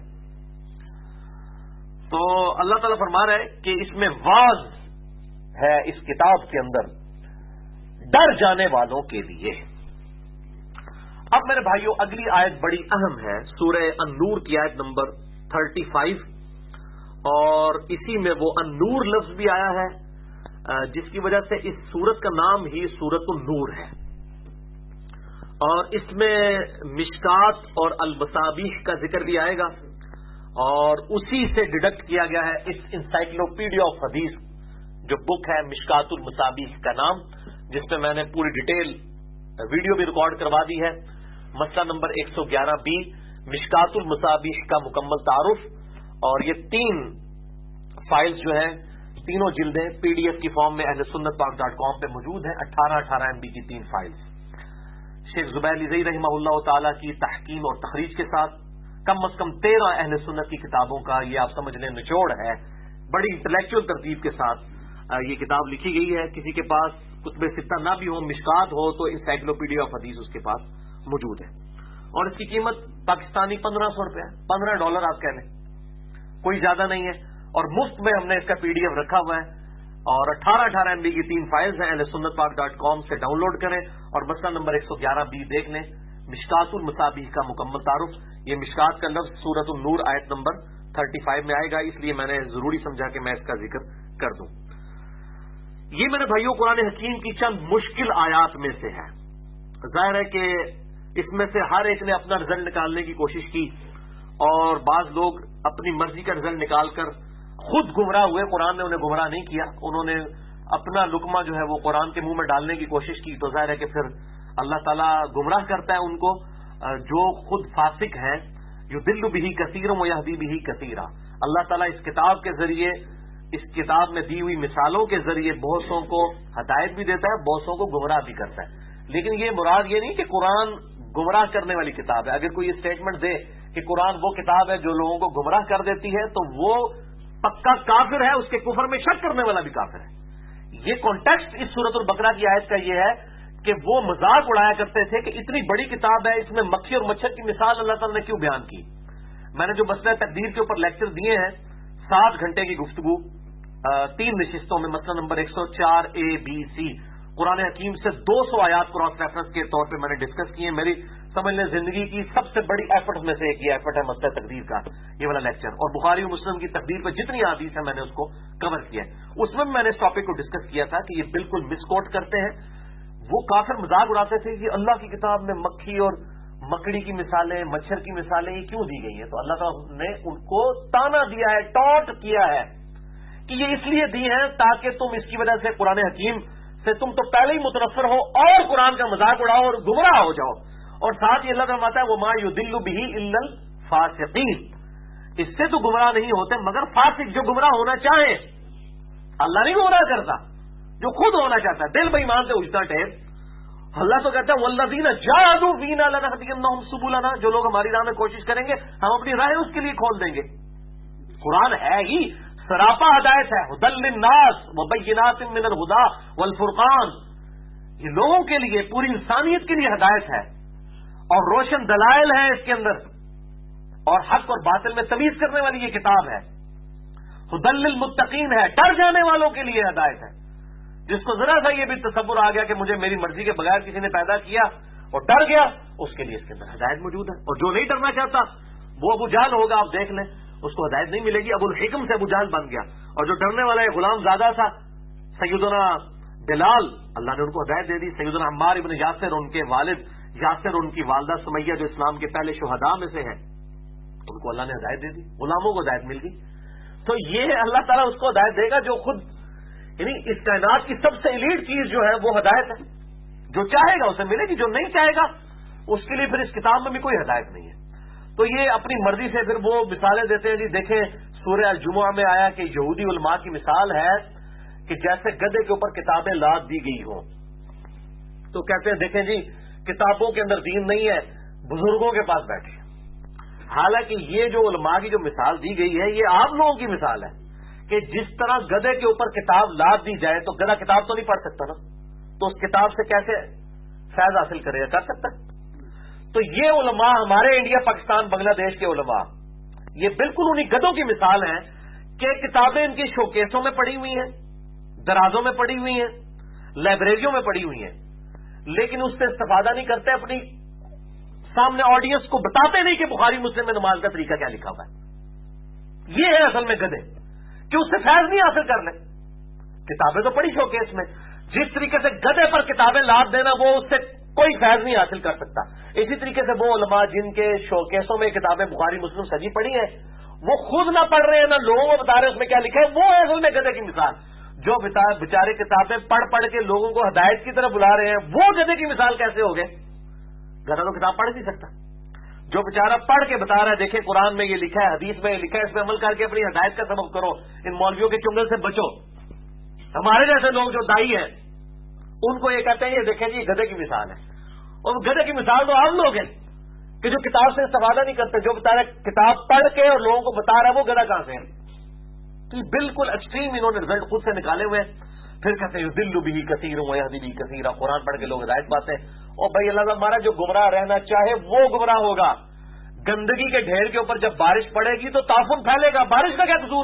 تو اللہ تعالیٰ فرما رہا ہے کہ اس میں واعظ ہے، اس کتاب کے اندر ڈر جانے والوں کے لیے۔ اب میرے بھائیوں اگلی آیت بڑی اہم ہے، سورہ النور کی آیت نمبر 35، اور اسی میں وہ النور لفظ بھی آیا ہے جس کی وجہ سے اس سورت کا نام ہی سورت النور ہے، اور اس میں مشکات اور المصابیح کا ذکر بھی آئے گا، اور اسی سے ڈیڈکٹ کیا گیا ہے اس انسائکلوپیڈیا آف حدیث جو بک ہے مشکات المصابیح کا نام، جس پہ میں نے پوری ڈیٹیل ویڈیو بھی ریکارڈ کروا دی ہے۔ مسئلہ نمبر 111B مشکات المصابیح کا مکمل تعارف، اور یہ 3 فائلز جو ہیں تینوں جلدیں PDF کی فارم میں اہل سنت پاک.com پہ موجود ہیں، 18 MB کی 3 فائلز، شیخ زبیر علی رحمہ اللہ تعالی کی تحقیم اور تخریج کے ساتھ کم از کم 13 اہل سنت کی کتابوں کا یہ آپ سمجھ لیں نچوڑ ہے، بڑی انٹلیکچوئل ترتیب کے ساتھ یہ کتاب لکھی گئی ہے۔ کسی کے پاس کتب ستہ نہ بھی ہو، مشکات ہو، تو انسائکلوپیڈیا آف حدیث اس کے پاس موجود ہے، اور اس کی قیمت پاکستانی $1500 ہے، $15 آپ کہہ لیں، کوئی زیادہ نہیں ہے، اور مفت میں ہم نے اس کا PDF رکھا ہوا ہے، اور 18 MB کی 3 فائلز ہیں، اہل سنت پاک.com سے ڈاؤن لوڈ کریں اور مسئلہ نمبر 111B دیکھ لیں، مشکات المصابیح کا مکمل تعارف۔ یہ مشکات کا لفظ سورۃ النور آیت نمبر 35 میں آئے گا، اس لیے میں نے ضروری سمجھا کہ میں اس کا ذکر کر دوں۔ یہ میرے بھائیوں قرآن حکیم کی چند مشکل آیات میں سے ہے۔ ظاہر ہے کہ اس میں سے ہر ایک نے اپنا رزلٹ نکالنے کی کوشش کی، اور بعض لوگ اپنی مرضی کا رزلٹ نکال کر خود گمراہ ہوئے، قرآن نے انہیں گمراہ نہیں کیا، انہوں نے اپنا لقمہ جو ہے وہ قرآن کے منہ میں ڈالنے کی کوشش کی، تو ظاہر ہے کہ پھر اللہ تعالیٰ گمراہ کرتا ہے ان کو جو خود فاسق ہیں، یضل بہ کثیرا ویہدی بہ کثیرا۔ اللہ تعالیٰ اس کتاب کے ذریعے، اس کتاب میں دی ہوئی مثالوں کے ذریعے بہتوں کو ہدایت بھی دیتا ہے، بہتوں کو گمراہ بھی کرتا ہے، لیکن یہ مراد یہ نہیں کہ قرآن گمراہ کرنے والی کتاب ہے۔ اگر کوئی یہ اسٹیٹمنٹ دے کہ قرآن وہ کتاب ہے جو لوگوں کو گمراہ کر دیتی ہے تو وہ پکا کافر ہے، اس کے کفر میں شک کرنے والا بھی کافر ہے۔ یہ کانٹیکسٹ اس سورۃ البقرہ کی آیت کا یہ ہے کہ وہ مذاق اڑایا کرتے تھے کہ اتنی بڑی کتاب ہے، اس میں مکھی اور مچھر کی مثال اللہ تعالیٰ نے کیوں بیان کی۔ میں نے جو مسئلہ تقدیر کے اوپر لیکچر دیے ہیں 7 گھنٹے کی گفتگو 3 نشستوں میں، مسئلہ نمبر 104 A B C قرآن حکیم سے 200 آیات کراس ریفرنس کے طور پہ میں نے ڈسکس کی ہیں۔ میری سمجھ لیں زندگی کی سب سے بڑی ایفرٹ میں سے ایک یہ ایفرٹ ہے مسئلہ تقدیر کا، یہ والا لیکچر، اور بخاری و مسلم کی تقدیر پہ جتنی حدیث ہے میں نے اس کو کور کیا ہے۔ اس میں نے اس ٹاپک کو ڈسکس کیا تھا کہ یہ بالکل مس کوٹ کرتے ہیں، وہ کافر مذاق اڑاتے تھے کہ اللہ کی کتاب میں مکھی اور مکڑی کی مثالیں، مچھر کی مثالیں یہ کیوں دی گئی ہیں؟ تو اللہ تعالیٰ نے ان کو تانا دیا ہے، ٹاٹ کیا ہے کہ یہ اس لیے دی ہیں تاکہ تم اس کی وجہ سے قرآن حکیم سے تم تو پہلے ہی متنفر ہو اور قرآن کا مذاق اڑاؤ اور گمراہ ہو جاؤ۔ اور ساتھ ہی اللہ تعالیٰ فرماتا ہے وَمَا يُضِلُّ بِهِ إِلَّا الْفَاسِقِينَ، اس سے تو گمراہ نہیں ہوتے مگر فاسق جو گمراہ ہونا چاہے۔ اللہ نہیں گمراہ کرتا، جو خود ہونا چاہتا ہے، دل بے ایمان سے اجتا ٹھہر۔ اللہ تو کہتا ہے وَالَّذِينَ جَاهَدُوا فِينَا لَنَهْدِيَنَّهُمْ سُبُلَنَا، جو لوگ ہماری راہ میں کوشش کریں گے ہم اپنی راہیں اس کے لیے کھول دیں گے۔ قرآن ہے ہی سراپا ہدایت ہے، ہدی للناس وبینات من الہدی والفرقان، یہ لوگوں کے لیے، پوری انسانیت کے لیے ہدایت ہے اور روشن دلائل ہے اس کے اندر، اور حق اور باطل میں تمیز کرنے والی یہ کتاب ہے۔ ہدی للمتقین ہے، ڈر جانے والوں کے لیے ہدایت ہے۔ جس کو ذرا سا یہ بھی تصور آ گیا کہ مجھے میری مرضی کے بغیر کسی نے پیدا کیا اور ڈر گیا، اس کے لیے اس کے اندر ہدایت موجود ہے۔ اور جو نہیں ڈرنا چاہتا وہ ابو جہل ہوگا، آپ دیکھ لیں، اس کو ہدایت نہیں ملے گی، ابو الحکم سے ابو جہل بن گیا۔ اور جو ڈرنے والا یہ غلام زادہ تھا سیدنا بلال، اللہ نے ان کو ہدایت دے دی۔ سیدنا عمار ابن یاسر، ان کے والد یاسر، ان کی والدہ سمیہ جو اسلام کے پہلے شہداء میں سے ہیں، ان کو اللہ نے ہدایت دے دی، غلاموں کو ہدایت مل گئی۔ تو یہ اللہ تعالیٰ اس کو ہدایت دے گا جو خود، یعنی اس کائنات کی سب سے ایلیٹ چیز جو ہے وہ ہدایت ہے۔ جو چاہے گا اسے ملے گی، جو نہیں چاہے گا اس کے لیے پھر اس کتاب میں بھی کوئی ہدایت نہیں ہے۔ تو یہ اپنی مرضی سے پھر وہ مثالیں دیتے ہیں۔ جی دیکھیں سورہ الجمعہ میں آیا کہ یہودی علماء کی مثال ہے کہ جیسے گدھے کے اوپر کتابیں لاد دی گئی ہوں، تو کہتے ہیں دیکھیں جی کتابوں کے اندر دین نہیں ہے، بزرگوں کے پاس بیٹھے۔ حالانکہ یہ جو علماء کی جو مثال دی گئی ہے یہ آپ لوگوں کی مثال ہے کہ جس طرح گدھے کے اوپر کتاب لاد دی جائے تو گدھا کتاب تو نہیں پڑھ سکتا نا، تو اس کتاب سے کیسے فیض حاصل کرے گا؟ کر سکتا ہے۔ تو یہ علماء ہمارے انڈیا پاکستان بنگلہ دیش کے علماء یہ بالکل انہی گدھوں کی مثال ہیں کہ کتابیں ان کی شوکیسوں میں پڑی ہوئی ہیں، درازوں میں پڑی ہوئی ہیں، لائبریریوں میں پڑی ہوئی ہیں، لیکن اس سے استفادہ نہیں کرتے، اپنی سامنے آڈینس کو بتاتے نہیں کہ بخاری مسلم میں نماز کا طریقہ کیا لکھا ہوا ہے۔ یہ ہے اصل میں گدھے کہ اس سے فیض نہیں حاصل کر لیں۔ کتابیں تو پڑھی شوکیس میں، جس طریقے سے گدھے پر کتابیں لاد دینا وہ اس سے کوئی فیض نہیں حاصل کر سکتا۔ اسی طریقے سے وہ علماء جن کے شوکیسوں میں کتابیں بخاری مسلم سجی پڑی ہیں وہ خود نہ پڑھ رہے ہیں نہ لوگوں کو بتا رہے ہیں اس میں کیا لکھا ہے، وہ ہے اصل میں گدھے کی مثال۔ جو بیچارے کتابیں پڑھ کے لوگوں کو ہدایت کی طرف بلا رہے ہیں وہ گدھے کی مثال کیسے ہو گئے؟ گدھا تو کتاب پڑھ نہیں سکتا۔ جو بیچارہ پڑھ کے بتا رہا ہے دیکھیں قرآن میں یہ لکھا ہے، حدیث میں یہ لکھا ہے، اس پہ عمل کر کے اپنی ہدایت کا سبب کرو، ان مولویوں کے چنگل سے بچو۔ ہمارے جیسے لوگ جو دائی ہیں ان کو یہ کہتے ہیں یہ دیکھیں جی گدھے کی مثال ہے، اور گدھے کی مثال تو آپ لوگ ہیں کہ جو کتاب سے استفادہ نہیں کرتے۔ جو بتا رہا ہے کتاب پڑھ کے اور لوگوں کو بتا رہا ہے وہ گدھا کہاں سے ہے؟ تو یہ بالکل ایکسٹریم انہوں نے رزلٹ خود سے نکالے ہوئے ہیں۔ پھر کہتے ہیں دل بھی کثیر ویہدی بھی کثیر، قرآن پڑھ کے لوگ ہدایت پاتے ہیں۔ اور بھائی اللہ ہمارا جو گمراہ رہنا چاہے وہ گمراہ ہوگا۔ گندگی کے ڈھیر کے اوپر جب بارش پڑے گی تو تعفن پھیلے گا، بارش کا کیا قصور؟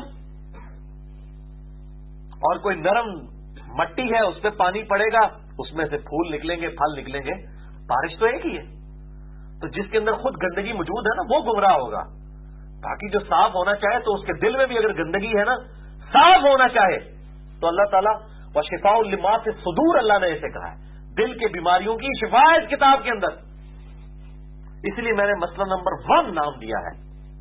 اور کوئی نرم مٹی ہے اس پہ پانی پڑے گا، اس میں سے پھول نکلیں گے، پھل نکلیں گے، بارش تو ایک ہی ہے۔ تو جس کے اندر خود گندگی موجود ہے نا وہ گمراہ ہوگا۔ باقی جو صاف ہونا چاہے تو اس کے دل میں بھی اگر گندگی ہے نا، صاف ہونا چاہے تو اللہ تعالیٰ وشفاء لما فی الصدور، اللہ نے ایسے کہا ہے دل کے بیماریوں کی شفا ہے اس کتاب کے اندر۔ اس لیے میں نے مسئلہ نمبر 1 نام دیا ہے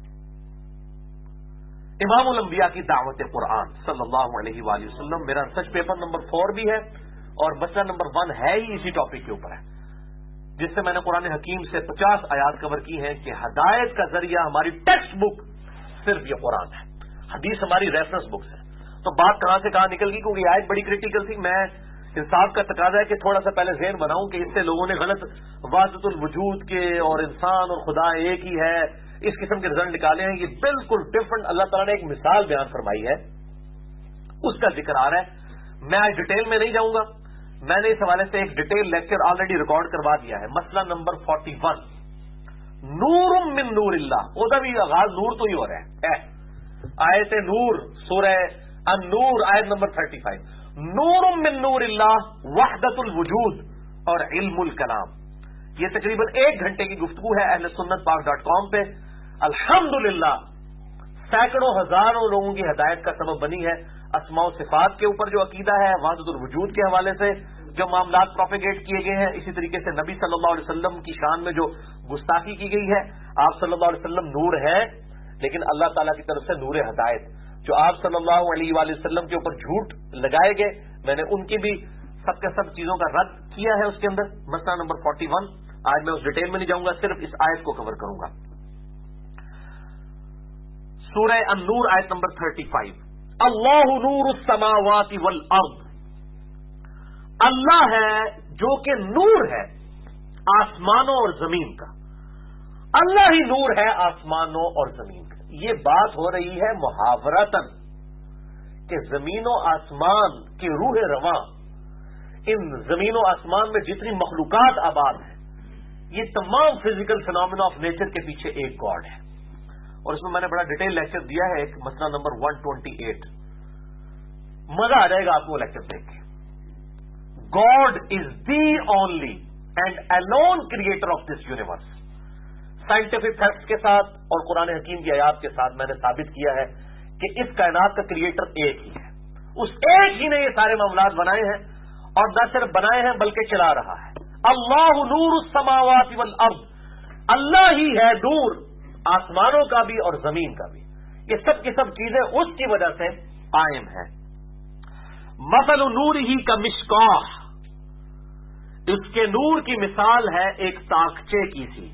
امام الانبیاء کی دعوت قرآن صلی اللہ علیہ وآلہ وسلم۔ میرا ریسرچ پیپر نمبر 4 بھی ہے اور مسئلہ نمبر 1 ہے ہی اسی ٹاپک کے اوپر ہے، جس سے میں نے قرآن حکیم سے 50 آیات کور کی ہیں کہ ہدایت کا ذریعہ ہماری ٹیکسٹ بک صرف یہ قرآن ہے، حدیث ہماری ریفرنس بکس ہے۔ تو بات کہاں سے کہاں نکل گئی؟ کیونکہ یہ آیت بڑی کریٹیکل تھی۔ میں انصاف کا تقاضا ہے کہ تھوڑا سا پہلے ذہن بناؤں کہ اس سے لوگوں نے غلط وحدت الوجود کے اور انسان اور خدا ایک ہی ہے، اس قسم کے رزلٹ نکالے ہیں. یہ بالکل ڈفرنٹ اللہ تعالیٰ نے ایک مثال بیان فرمائی ہے, اس کا ذکر آ رہا ہے. میں آج ڈیٹیل میں نہیں جاؤں گا, میں نے اس حوالے سے ایک ڈیٹیل لیکچر آلریڈی ریکارڈ کروا دیا ہے. مسئلہ نمبر 41, نور من نور اللہ. وہ بھی آغاز نور تو ہی ہو رہا ہے. آیت نور سورہ النور آیت نمبر 35, نور من نور اللہ وحدت الوجود اور علم الکلام. یہ تقریباً 1 گھنٹے کی گفتگو ہے اہل سنت پاک.com پہ. الحمدللہ سینکڑوں ہزاروں لوگوں کی ہدایت کا سبب بنی ہے. اسماء و صفات کے اوپر جو عقیدہ ہے وحدت الوجود کے حوالے سے جو معاملات پروپیگیٹ کیے گئے ہیں, اسی طریقے سے نبی صلی اللہ علیہ وسلم کی شان میں جو گستاخی کی گئی ہے. آپ صلی اللہ علیہ وسلم نور ہے, لیکن اللہ تعالیٰ کی طرف سے نور ہدایت. جو آپ صلی اللہ علیہ وآلہ وسلم کے اوپر جھوٹ لگائے گئے, میں نے ان کی بھی سب کے سب چیزوں کا رد کیا ہے اس کے اندر. مسئلہ نمبر 41, آج میں اس ڈیٹیل میں نہیں جاؤں گا, صرف اس آیت کو کور کروں گا. سورہ النور آیت نمبر 35, اللہ نور السماوات والارض. اللہ ہے جو کہ نور ہے آسمانوں اور زمین کا. اللہ ہی نور ہے آسمانوں اور زمین کا. یہ بات ہو رہی ہے محاورتاً کہ زمین و آسمان کی روح رواں, ان زمین و آسمان میں جتنی مخلوقات آباد ہیں, یہ تمام فزیکل فینومینا آف نیچر کے پیچھے ایک گاڈ ہے. اور اس میں نے بڑا ڈیٹیل لیکچر دیا ہے, ایک مسئلہ نمبر 128. مزہ آ جائے گا آپ کو لیکچر دیکھ کے. God is the only and alone creator of this universe. Scientific facts کے ساتھ اور قرآن حکیم کی آیات کے ساتھ میں نے ثابت کیا ہے کہ اس کائنات کا کریٹر ایک ہی ہے. اس ایک ہی نے یہ سارے معاملات بنائے ہیں, اور نہ صرف بنائے ہیں بلکہ چلا رہا ہے. اللہ نور السماوات والارض. اللہ ہی ہے نور آسمانوں کا بھی اور زمین کا بھی. یہ سب کی سب چیزیں اس کی وجہ سے قائم ہیں. مثل نور ہی کا مشکاہ. اس کے نور کی مثال ہے ایک تاکچے کی سی.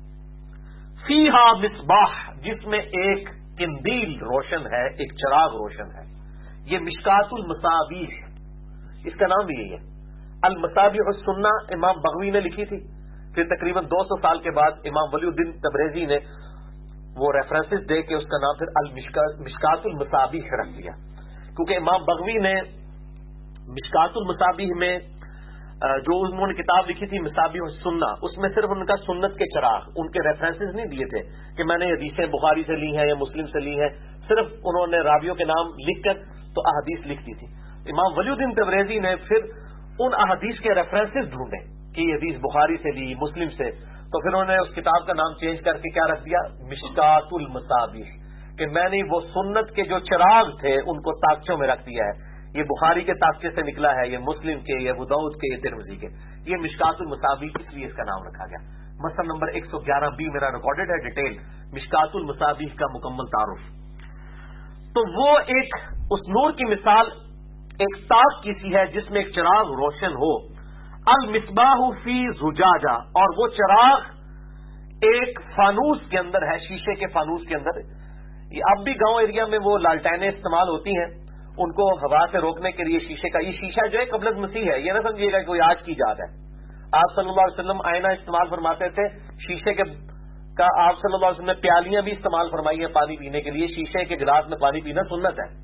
فیہا مصباح, جس میں ایک قندیل روشن ہے, ایک چراغ روشن ہے. یہ مشکات المصابیح, اس کا نام بھی یہی ہے. المصابیح السنہ امام بغوی نے لکھی تھی. پھر تقریباً 200 سال کے بعد امام ولی الدین تبریزی نے وہ ریفرنسز دے کے اس کا نام پھر مشکات المصابیح رکھ دیا, کیونکہ امام بغوی نے مشکات المصابیح میں جو انہوں نے کتاب لکھی تھی مصابیح السنہ, اس میں صرف ان کا سنت کے چراغ, ان کے ریفرنسز نہیں دیے تھے کہ میں نے حدیثیں بخاری سے لی ہیں یا مسلم سے لی ہیں. صرف انہوں نے راویوں کے نام لکھ کر تو احادیث لکھ دی تھی. امام ولی الدین تبریزی نے پھر ان احادیث کے ریفرنسز ڈھونڈے کہ یہ حدیث بخاری سے لی, مسلم سے, تو پھر انہوں نے اس کتاب کا نام چینج کر کے کیا رکھ دیا, مشکات المصابیح, کہ میں نے وہ سنت کے جو چراغ تھے ان کو تاکچوں میں رکھ دیا ہے. یہ بخاری کے تاکچے سے نکلا ہے, یہ مسلم کے, یہ ابو داؤد کے, یہ ترمذی کے. یہ مشکات المصابیح اس لیے اس کا نام رکھا گیا. مسئلہ نمبر 111B میرا ریکارڈڈ ہے ڈیٹیل, مشکات المصابیح کا مکمل تعارف. تو وہ ایک اس نور کی مثال ایک تاک کی سی ہے جس میں ایک چراغ روشن ہو. المصباح فی زجاجہ, اور وہ چراغ ایک فانوس کے اندر ہے, شیشے کے فانوس کے اندر. یہ اب بھی گاؤں ایریا میں وہ لالٹینیں استعمال ہوتی ہیں, ان کو ہوا سے روکنے کے لیے شیشے کا. یہ شیشہ جو ہے قبل از مسیح ہے, یہ نہ سمجھیے گا کہ کوئی آج کی ایجاد ہے. آپ صلی اللہ علیہ وسلم آئینہ استعمال فرماتے تھے شیشے کا. آپ صلی اللہ علیہ وسلم نے پیالیاں بھی استعمال فرمائی ہیں پانی پینے کے لیے. شیشے کے گلاس میں پانی پینا سنت ہے,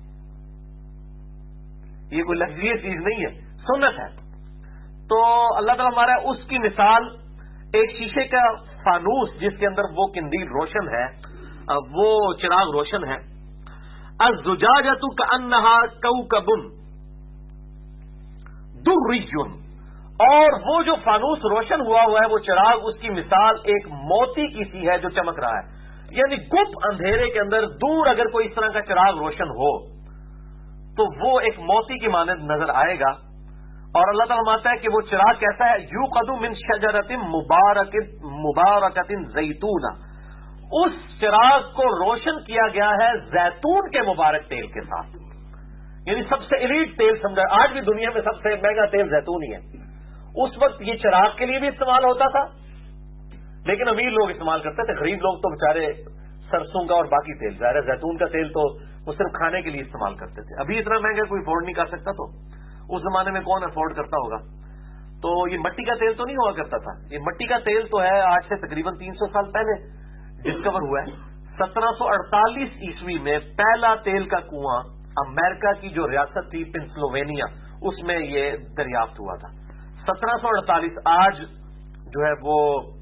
یہ کوئی لگژریس چیز نہیں ہے, سنت ہے. تو اللہ تعالیٰ ہمارا اس کی مثال ایک شیشے کا فانوس جس کے اندر وہ قندیل روشن ہے, وہ چراغ روشن ہے. الزجاجۃ کأنها کوكب دری, اور وہ جو فانوس روشن ہوا ہے وہ چراغ, اس کی مثال ایک موتی کی سی ہے جو چمک رہا ہے. یعنی گپ اندھیرے کے اندر دور اگر کوئی اس طرح کا چراغ روشن ہو تو وہ ایک موتی کی مانند نظر آئے گا. اور اللہ تعالیٰ فرماتا ہے کہ وہ چراغ کیسا ہے, یوقد من شجرۃ مبارکۃ زیتونہ, اس چراغ کو روشن کیا گیا ہے زیتون کے مبارک تیل کے ساتھ. یعنی سب سے ایلیٹ تیل سمجھا, آج بھی دنیا میں سب سے مہنگا تیل زیتون ہی ہے. اس وقت یہ چراغ کے لیے بھی استعمال ہوتا تھا, لیکن امیر لوگ استعمال کرتے تھے, غریب لوگ تو بیچارے سرسوں کا اور باقی تیل, ظاہر زیتون کا تیل تو وہ صرف کھانے کے لیے استعمال کرتے تھے. ابھی اتنا مہنگا کوئی افورڈ نہیں کر سکتا, تو اس زمانے میں کون افورڈ کرتا ہوگا. تو یہ مٹی کا تیل تو نہیں ہوا کرتا تھا, یہ مٹی کا تیل تو ہے آج سے تقریباً 300 سال پہلے ڈسکور ہوا ہے. 1748 عیسوی میں پہلا تیل کا کنواں امریکہ کی جو ریاست تھی پنسلوینیا اس میں یہ دریافت ہوا تھا. 1748 آج جو ہے وہ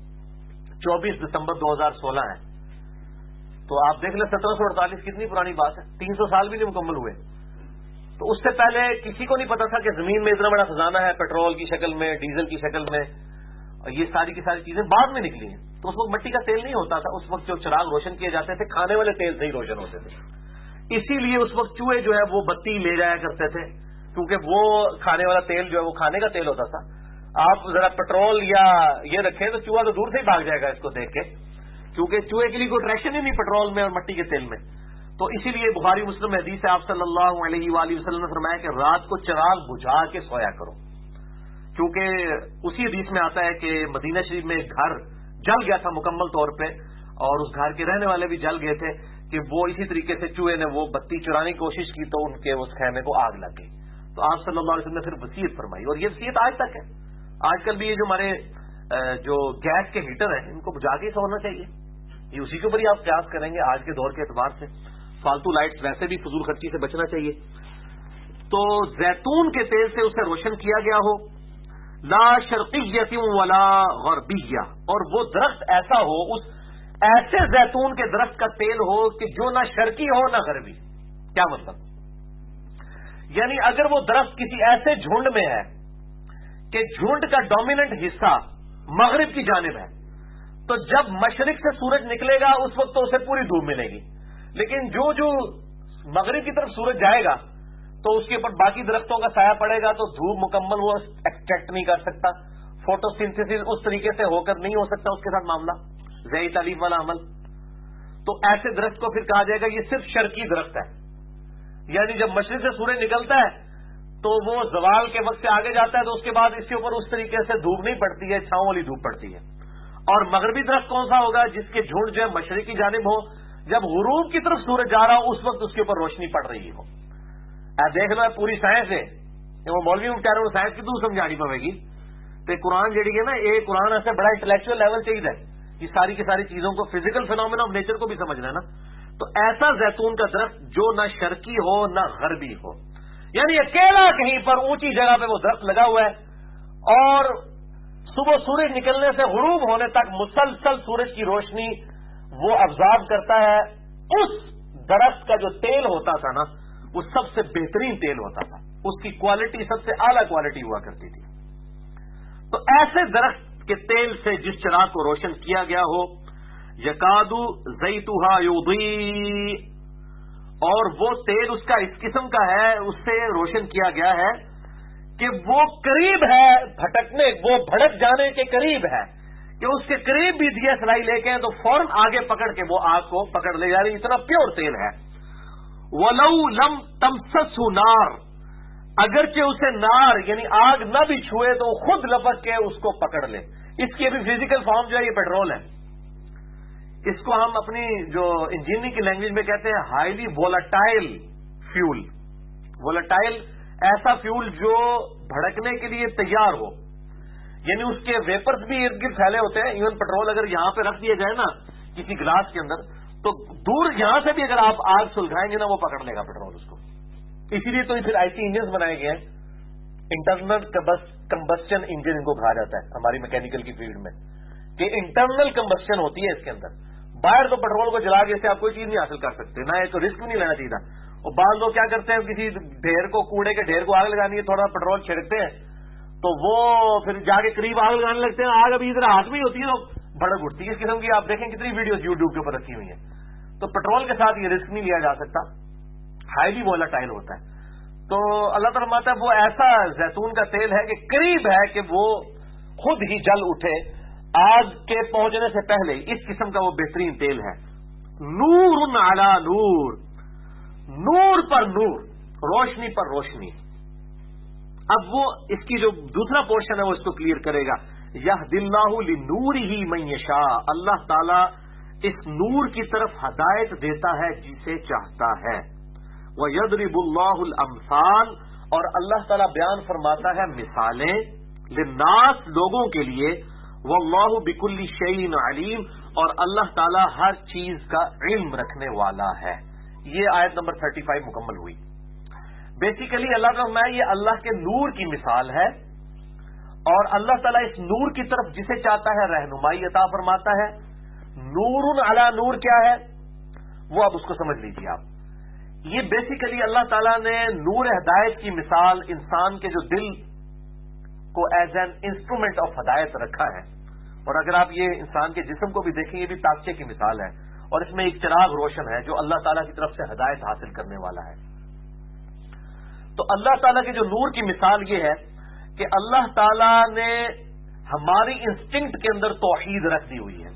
24 دسمبر 2016 ہے. تو آپ دیکھ لیں 1748 کتنی پرانی بات ہے, 300 سال بھی نہیں مکمل ہوئے. تو اس سے پہلے کسی کو نہیں پتا تھا کہ زمین میں اتنا بڑا خزانہ ہے, پیٹرول کی شکل میں, ڈیزل کی شکل میں. یہ ساری کی ساری چیزیں بعد میں نکلی ہیں. تو اس وقت مٹی کا تیل نہیں ہوتا تھا, اس وقت جو چراغ روشن کیے جاتے تھے کھانے والے تیل سے ہی روشن ہوتے تھے. اسی لیے اس وقت چوہے جو ہے وہ بتی لے جایا کرتے تھے, کیونکہ وہ کھانے والا تیل جو ہے وہ کھانے کا تیل ہوتا تھا. آپ ذرا پیٹرول یا یہ رکھیں تو چوہا تو دور سے ہی بھاگ جائے گا اس کو دیکھ کے, کیونکہ چوہے کے لیے کوئی اٹریکشن ہی نہیں پیٹرول میں اور مٹی کے تیل میں. تو اسی لیے بخاری مسلم حدیث ہے, آپ صلی اللہ علیہ وآلہ وسلم نے فرمایا کہ رات کو چراغ بجھا کے سویا کرو, کیونکہ اسی حدیث میں آتا ہے کہ مدینہ شریف میں ایک گھر جل گیا تھا مکمل طور پہ, اور اس گھر کے رہنے والے بھی جل گئے تھے کہ وہ اسی طریقے سے چوہے نے وہ بتی چرانے کی کوشش کی تو ان کے اس خیمے کو آگ لگ گئی. تو آپ صلی اللہ علیہ وسلم نے پھر وصیت فرمائی, اور یہ وصیت آج تک ہے. آج کل بھی یہ جو ہمارے جو گیس کے ہیٹر ہیں ان کو بجھا کے ہونا چاہیے. یہ اسی کے اوپر ہی آپ قیاس کریں گے آج کے دور کے اعتبار سے. فالتو لائٹس ویسے بھی فضول خرچی سے بچنا چاہیے. تو زیتون کے تیل سے اسے روشن کیا گیا ہو, لا شرقیت ولا غربیہ, اور وہ درخت ایسا ہو, اس ایسے زیتون کے درخت کا تیل ہو کہ جو نہ شرقی ہو نہ غربی. کیا مطلب؟ یعنی اگر وہ درخت کسی ایسے جھنڈ میں ہے کہ جھنڈ کا ڈومیننٹ حصہ مغرب کی جانب ہے, تو جب مشرق سے سورج نکلے گا اس وقت تو اسے پوری دھوپ ملے گی. لیکن جو مغرب کی طرف سورج جائے گا تو اس کے اوپر باقی درختوں کا سایہ پڑے گا, تو دھوپ مکمل وہ ایکسٹریکٹ نہیں کر سکتا. فوٹو سنتھسس اس طریقے سے ہو کر نہیں ہو سکتا اس کے ساتھ معاملہ, ذیلی تعلیف والا عمل. تو ایسے درخت کو پھر کہا جائے گا یہ صرف شرقی درخت ہے. یعنی جب مشرق سے سورج نکلتا ہے تو وہ زوال کے وقت سے آگے جاتا ہے, تو اس کے بعد اس کے اوپر اس طریقے سے دھوپ نہیں پڑتی ہے, چھاؤں والی دھوپ پڑتی ہے. اور مغربی درخت کون سا ہوگا؟ جس کے جھنڈ جو ہے مشرق کی جانب ہو, جب غروب کی طرف سورج جا رہا ہو اس وقت اس کے اوپر روشنی پڑ رہی ہو. دیکھ لو پوری سائنس ہے, وہ مولوی میں کہہ رہے ہیں سائنس کی تو سمجھانی پڑے گی. تو قرآن جڑی ہے نا, یہ قرآن ایسے بڑا انٹلیکچوئل لیول چاہیے, یہ ساری کی ساری چیزوں کو فزیکل فینومینا آف نیچر کو بھی سمجھنا ہے نا. تو ایسا زیتون کا درخت جو نہ شرقی ہو نہ غربی ہو, یعنی اکیلا کہیں پر اونچی جگہ پہ وہ درخت لگا ہوا ہے, اور صبح سورج نکلنے سے غروب ہونے تک مسلسل سورج کی روشنی وہ ابزارب کرتا ہے. اس درخت کا جو تیل ہوتا تھا نا وہ سب سے بہترین تیل ہوتا تھا, اس کی کوالٹی سب سے اعلیٰ کوالٹی ہوا کرتی تھی. تو ایسے درخت کے تیل سے جس چراغ کو روشن کیا گیا ہو, یکادو زیتھا یضیء, اور وہ تیل اس کا اس قسم کا ہے, اس سے روشن کیا گیا ہے کہ وہ قریب ہے بھٹکنے, وہ بھڑک جانے کے قریب ہے کہ اس کے قریب بھی دیا سلائی لے کے تو فوراً آگے پکڑ کے وہ آگ کو پکڑ لے جا رہی, اتنا پیور تیل ہے. وَلَوْ لَمْ تَمْسَسْهُ نَارٌ, اگرچہ اسے نار یعنی آگ نہ بھی چھوئے تو وہ خود لپک کے اس کو پکڑ لے. اس کی ابھی فزیکل فارم جو ہے یہ پیٹرول ہے. اس کو ہم اپنی جو انجینئرنگ کی لینگویج میں کہتے ہیں ہائیلی وولٹائل فیول. وولٹائل ایسا فیول جو بھڑکنے کے لیے تیار ہو, یعنی اس کے ویپرز بھی ارد گرد پھیلے ہوتے ہیں. ایون پیٹرول اگر یہاں پہ رکھ دیا جائے نا کسی گلاس کے اندر, تو دور یہاں سے بھی اگر آپ آگ سلگائیں گے نا وہ پکڑ لے گا پیٹرول اس کو. اسی لیے تو پھر ایسی انجنز بنائے گئے ہیں, انٹرنل کمبسچن انجن ان کو کہا جاتا ہے ہماری میکینیکل کی فیلڈ میں, کہ انٹرنل کمبسچن ہوتی ہے اس کے اندر. باہر تو پیٹرول کو جلا کے سے آپ کوئی چیز نہیں حاصل کر سکتے, نہ ایک رسک نہیں لینا چاہیے. اور بعض لوگ کیا کرتے ہیں, کسی ڈھیر کو, کوڑے کے ڈھیر کو آگ لگانی ہے, تھوڑا پیٹرول چھڑکتے ہیں تو وہ پھر جا کے قریب آگ لگانے لگتے ہیں. آگ ابھی ادھر ہاتھ میں ہی ہوتی ہے تو بھڑک اٹھتی ہے. اس قسم کی آپ دیکھیں کتنی ویڈیوز یوٹیوب کے اوپر رکھی ہوئی ہیں. تو پیٹرول کے ساتھ یہ رسک نہیں لیا جا سکتا, ہائیلی وولٹائل ہوتا ہے. تو اللہ تعالیٰ فرماتا ہے وہ ایسا زیتون کا تیل ہے کہ قریب ہے کہ وہ خود ہی جل اٹھے آگ کے پہنچنے سے پہلے. اس قسم کا وہ بہترین تیل ہے. نور علی نور, نور پر نور, روشنی پر روشنی. اب وہ اس کی جو دوسرا پورشن ہے وہ اس کو کلیئر کرے گا. یہدی اللہ لنورہ من یشاء, اللہ تعالی اس نور کی طرف ہدایت دیتا ہے جسے چاہتا ہے. وَيَضْرِبُ اللَّهُ الْأَمْثَالَ, اور اللہ تعالیٰ بیان فرماتا ہے مثالیں, للناس, لوگوں کے لیے. وَاللَّهُ بِكُلِّ شَيْءٍ عَلِيمٌ, اور اللہ تعالیٰ ہر چیز کا علم رکھنے والا ہے. یہ آیت نمبر 35 مکمل ہوئی. بیسیکلی اللہ کا فرمایا یہ اللہ کے نور کی مثال ہے، اور اللہ تعالیٰ اس نور کی طرف جسے چاہتا ہے رہنمائی عطا فرماتا ہے. نور علی نور کیا ہے وہ اب اس کو سمجھ لیجیے آپ. یہ بیسیکلی اللہ تعالیٰ نے نور ہدایت کی مثال انسان کے جو دل کو ایز این انسٹرومنٹ آف ہدایت رکھا ہے. اور اگر آپ یہ انسان کے جسم کو بھی دیکھیں یہ بھی تاکچے کی مثال ہے، اور اس میں ایک چراغ روشن ہے جو اللہ تعالیٰ کی طرف سے ہدایت حاصل کرنے والا ہے. تو اللہ تعالیٰ کے جو نور کی مثال یہ ہے کہ اللہ تعالیٰ نے ہماری انسٹنکٹ کے اندر توحید رکھ دی ہوئی ہے.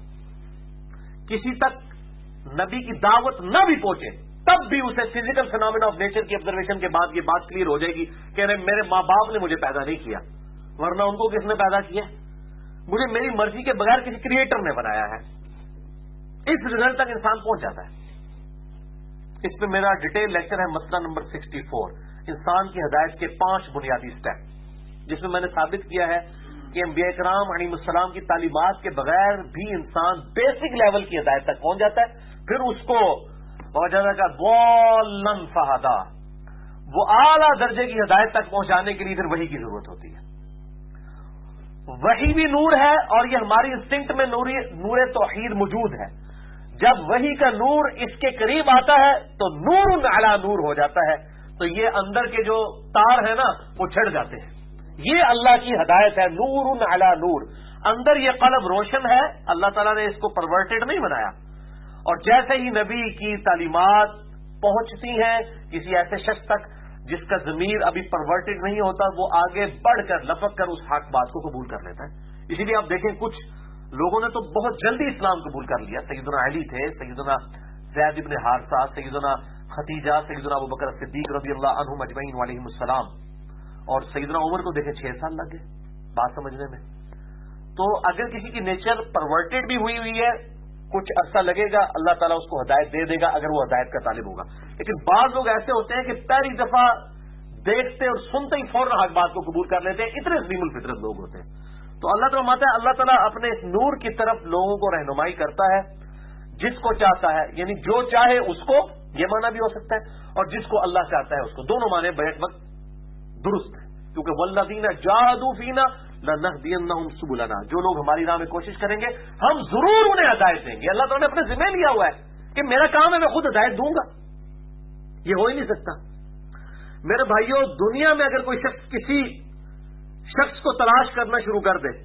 کسی تک نبی کی دعوت نہ بھی پہنچے تب بھی اسے فزیکل فینومینا آف نیچر کی آبزرویشن کے بعد یہ بات کلیئر ہو جائے گی کہ میرے ماں باپ نے مجھے پیدا نہیں کیا، ورنہ ان کو کس نے پیدا کیا؟ مجھے میری مرضی کے بغیر کسی کریٹر نے بنایا ہے. اس رزلٹ تک انسان پہنچ جاتا ہے. اس پہ میرا ڈیٹیل لیکچر ہے مسئلہ نمبر 64، انسان کی ہدایت کے 5 بنیادی سٹیپ، جس میں نے ثابت کیا ہے کہ انبیاء کرام علیہ السلام کی تعلیمات کے بغیر بھی انسان بیسک لیول کی ہدایت تک پہنچ جاتا ہے. پھر اس کو بہت زیادہ کا بولن فہدا، وہ اعلیٰ درجے کی ہدایت تک پہنچانے کے لیے پھر وحی کی ضرورت ہوتی ہے. وحی بھی نور ہے، اور یہ ہماری انسٹنکٹ میں نور توحید موجود ہے. جب وحی کا نور اس کے قریب آتا ہے تو نور علی نور ہو جاتا ہے. تو یہ اندر کے جو تار ہیں نا وہ چھڑ جاتے ہیں. یہ اللہ کی ہدایت ہے، نور علی نور. اندر یہ قلب روشن ہے، اللہ تعالیٰ نے اس کو پرورٹڈ نہیں بنایا. اور جیسے ہی نبی کی تعلیمات پہنچتی ہیں کسی ایسے شخص تک جس کا ضمیر ابھی پرورٹڈ نہیں ہوتا، وہ آگے بڑھ کر لپک کر اس حق بات کو قبول کر لیتا ہے. اسی لیے آپ دیکھیں کچھ لوگوں نے تو بہت جلدی اسلام قبول کر لیا. سیدنا علی تھے، سیدنا زید بن حارثہ، سیدنا ختیجہ، سیدنا ابوبکر صدیق رضی اللہ عنہم اجمعین علیہم السلام. اور سیدنا عمر کو دیکھیں 6 سال لگ گئے بات سمجھنے میں. تو اگر کسی کی نیچر پرورٹڈ بھی ہوئی ہے کچھ عرصہ لگے گا، اللہ تعالیٰ اس کو ہدایت دے دے گا اگر وہ ہدایت کا طالب ہوگا. لیکن بعض لوگ ایسے ہوتے ہیں کہ پہلی دفعہ دیکھتے اور سنتے ہی فوراً حق بات کو قبول کر لیتے ہیں. اتنے سلیم الفطرت لوگ ہوتے ہیں. تو اللہ تعالیٰ ماتا ہے اللہ تعالیٰ اپنے اس نور کی طرف لوگوں کو رہنمائی کرتا ہے جس کو چاہتا ہے، یعنی جو چاہے اس کو، یہ معنی بھی ہو سکتا ہے، اور جس کو اللہ چاہتا ہے اس کو. دونوں معنی بیک وقت درست ہے، کیونکہ والذین جاہدوا فینا لنہدینہم سبلنا، جو لوگ ہماری راہ میں کوشش کریں گے ہم ضرور انہیں ہدایت دیں گے. اللہ تعالیٰ نے اپنے ذمہ لیا ہوا ہے کہ میرا کام ہے میں خود ہدایت دوں گا. یہ ہو ہی نہیں سکتا. میرے بھائیوں، دنیا میں اگر کوئی شخص کسی شخص کو تلاش کرنا شروع کر دے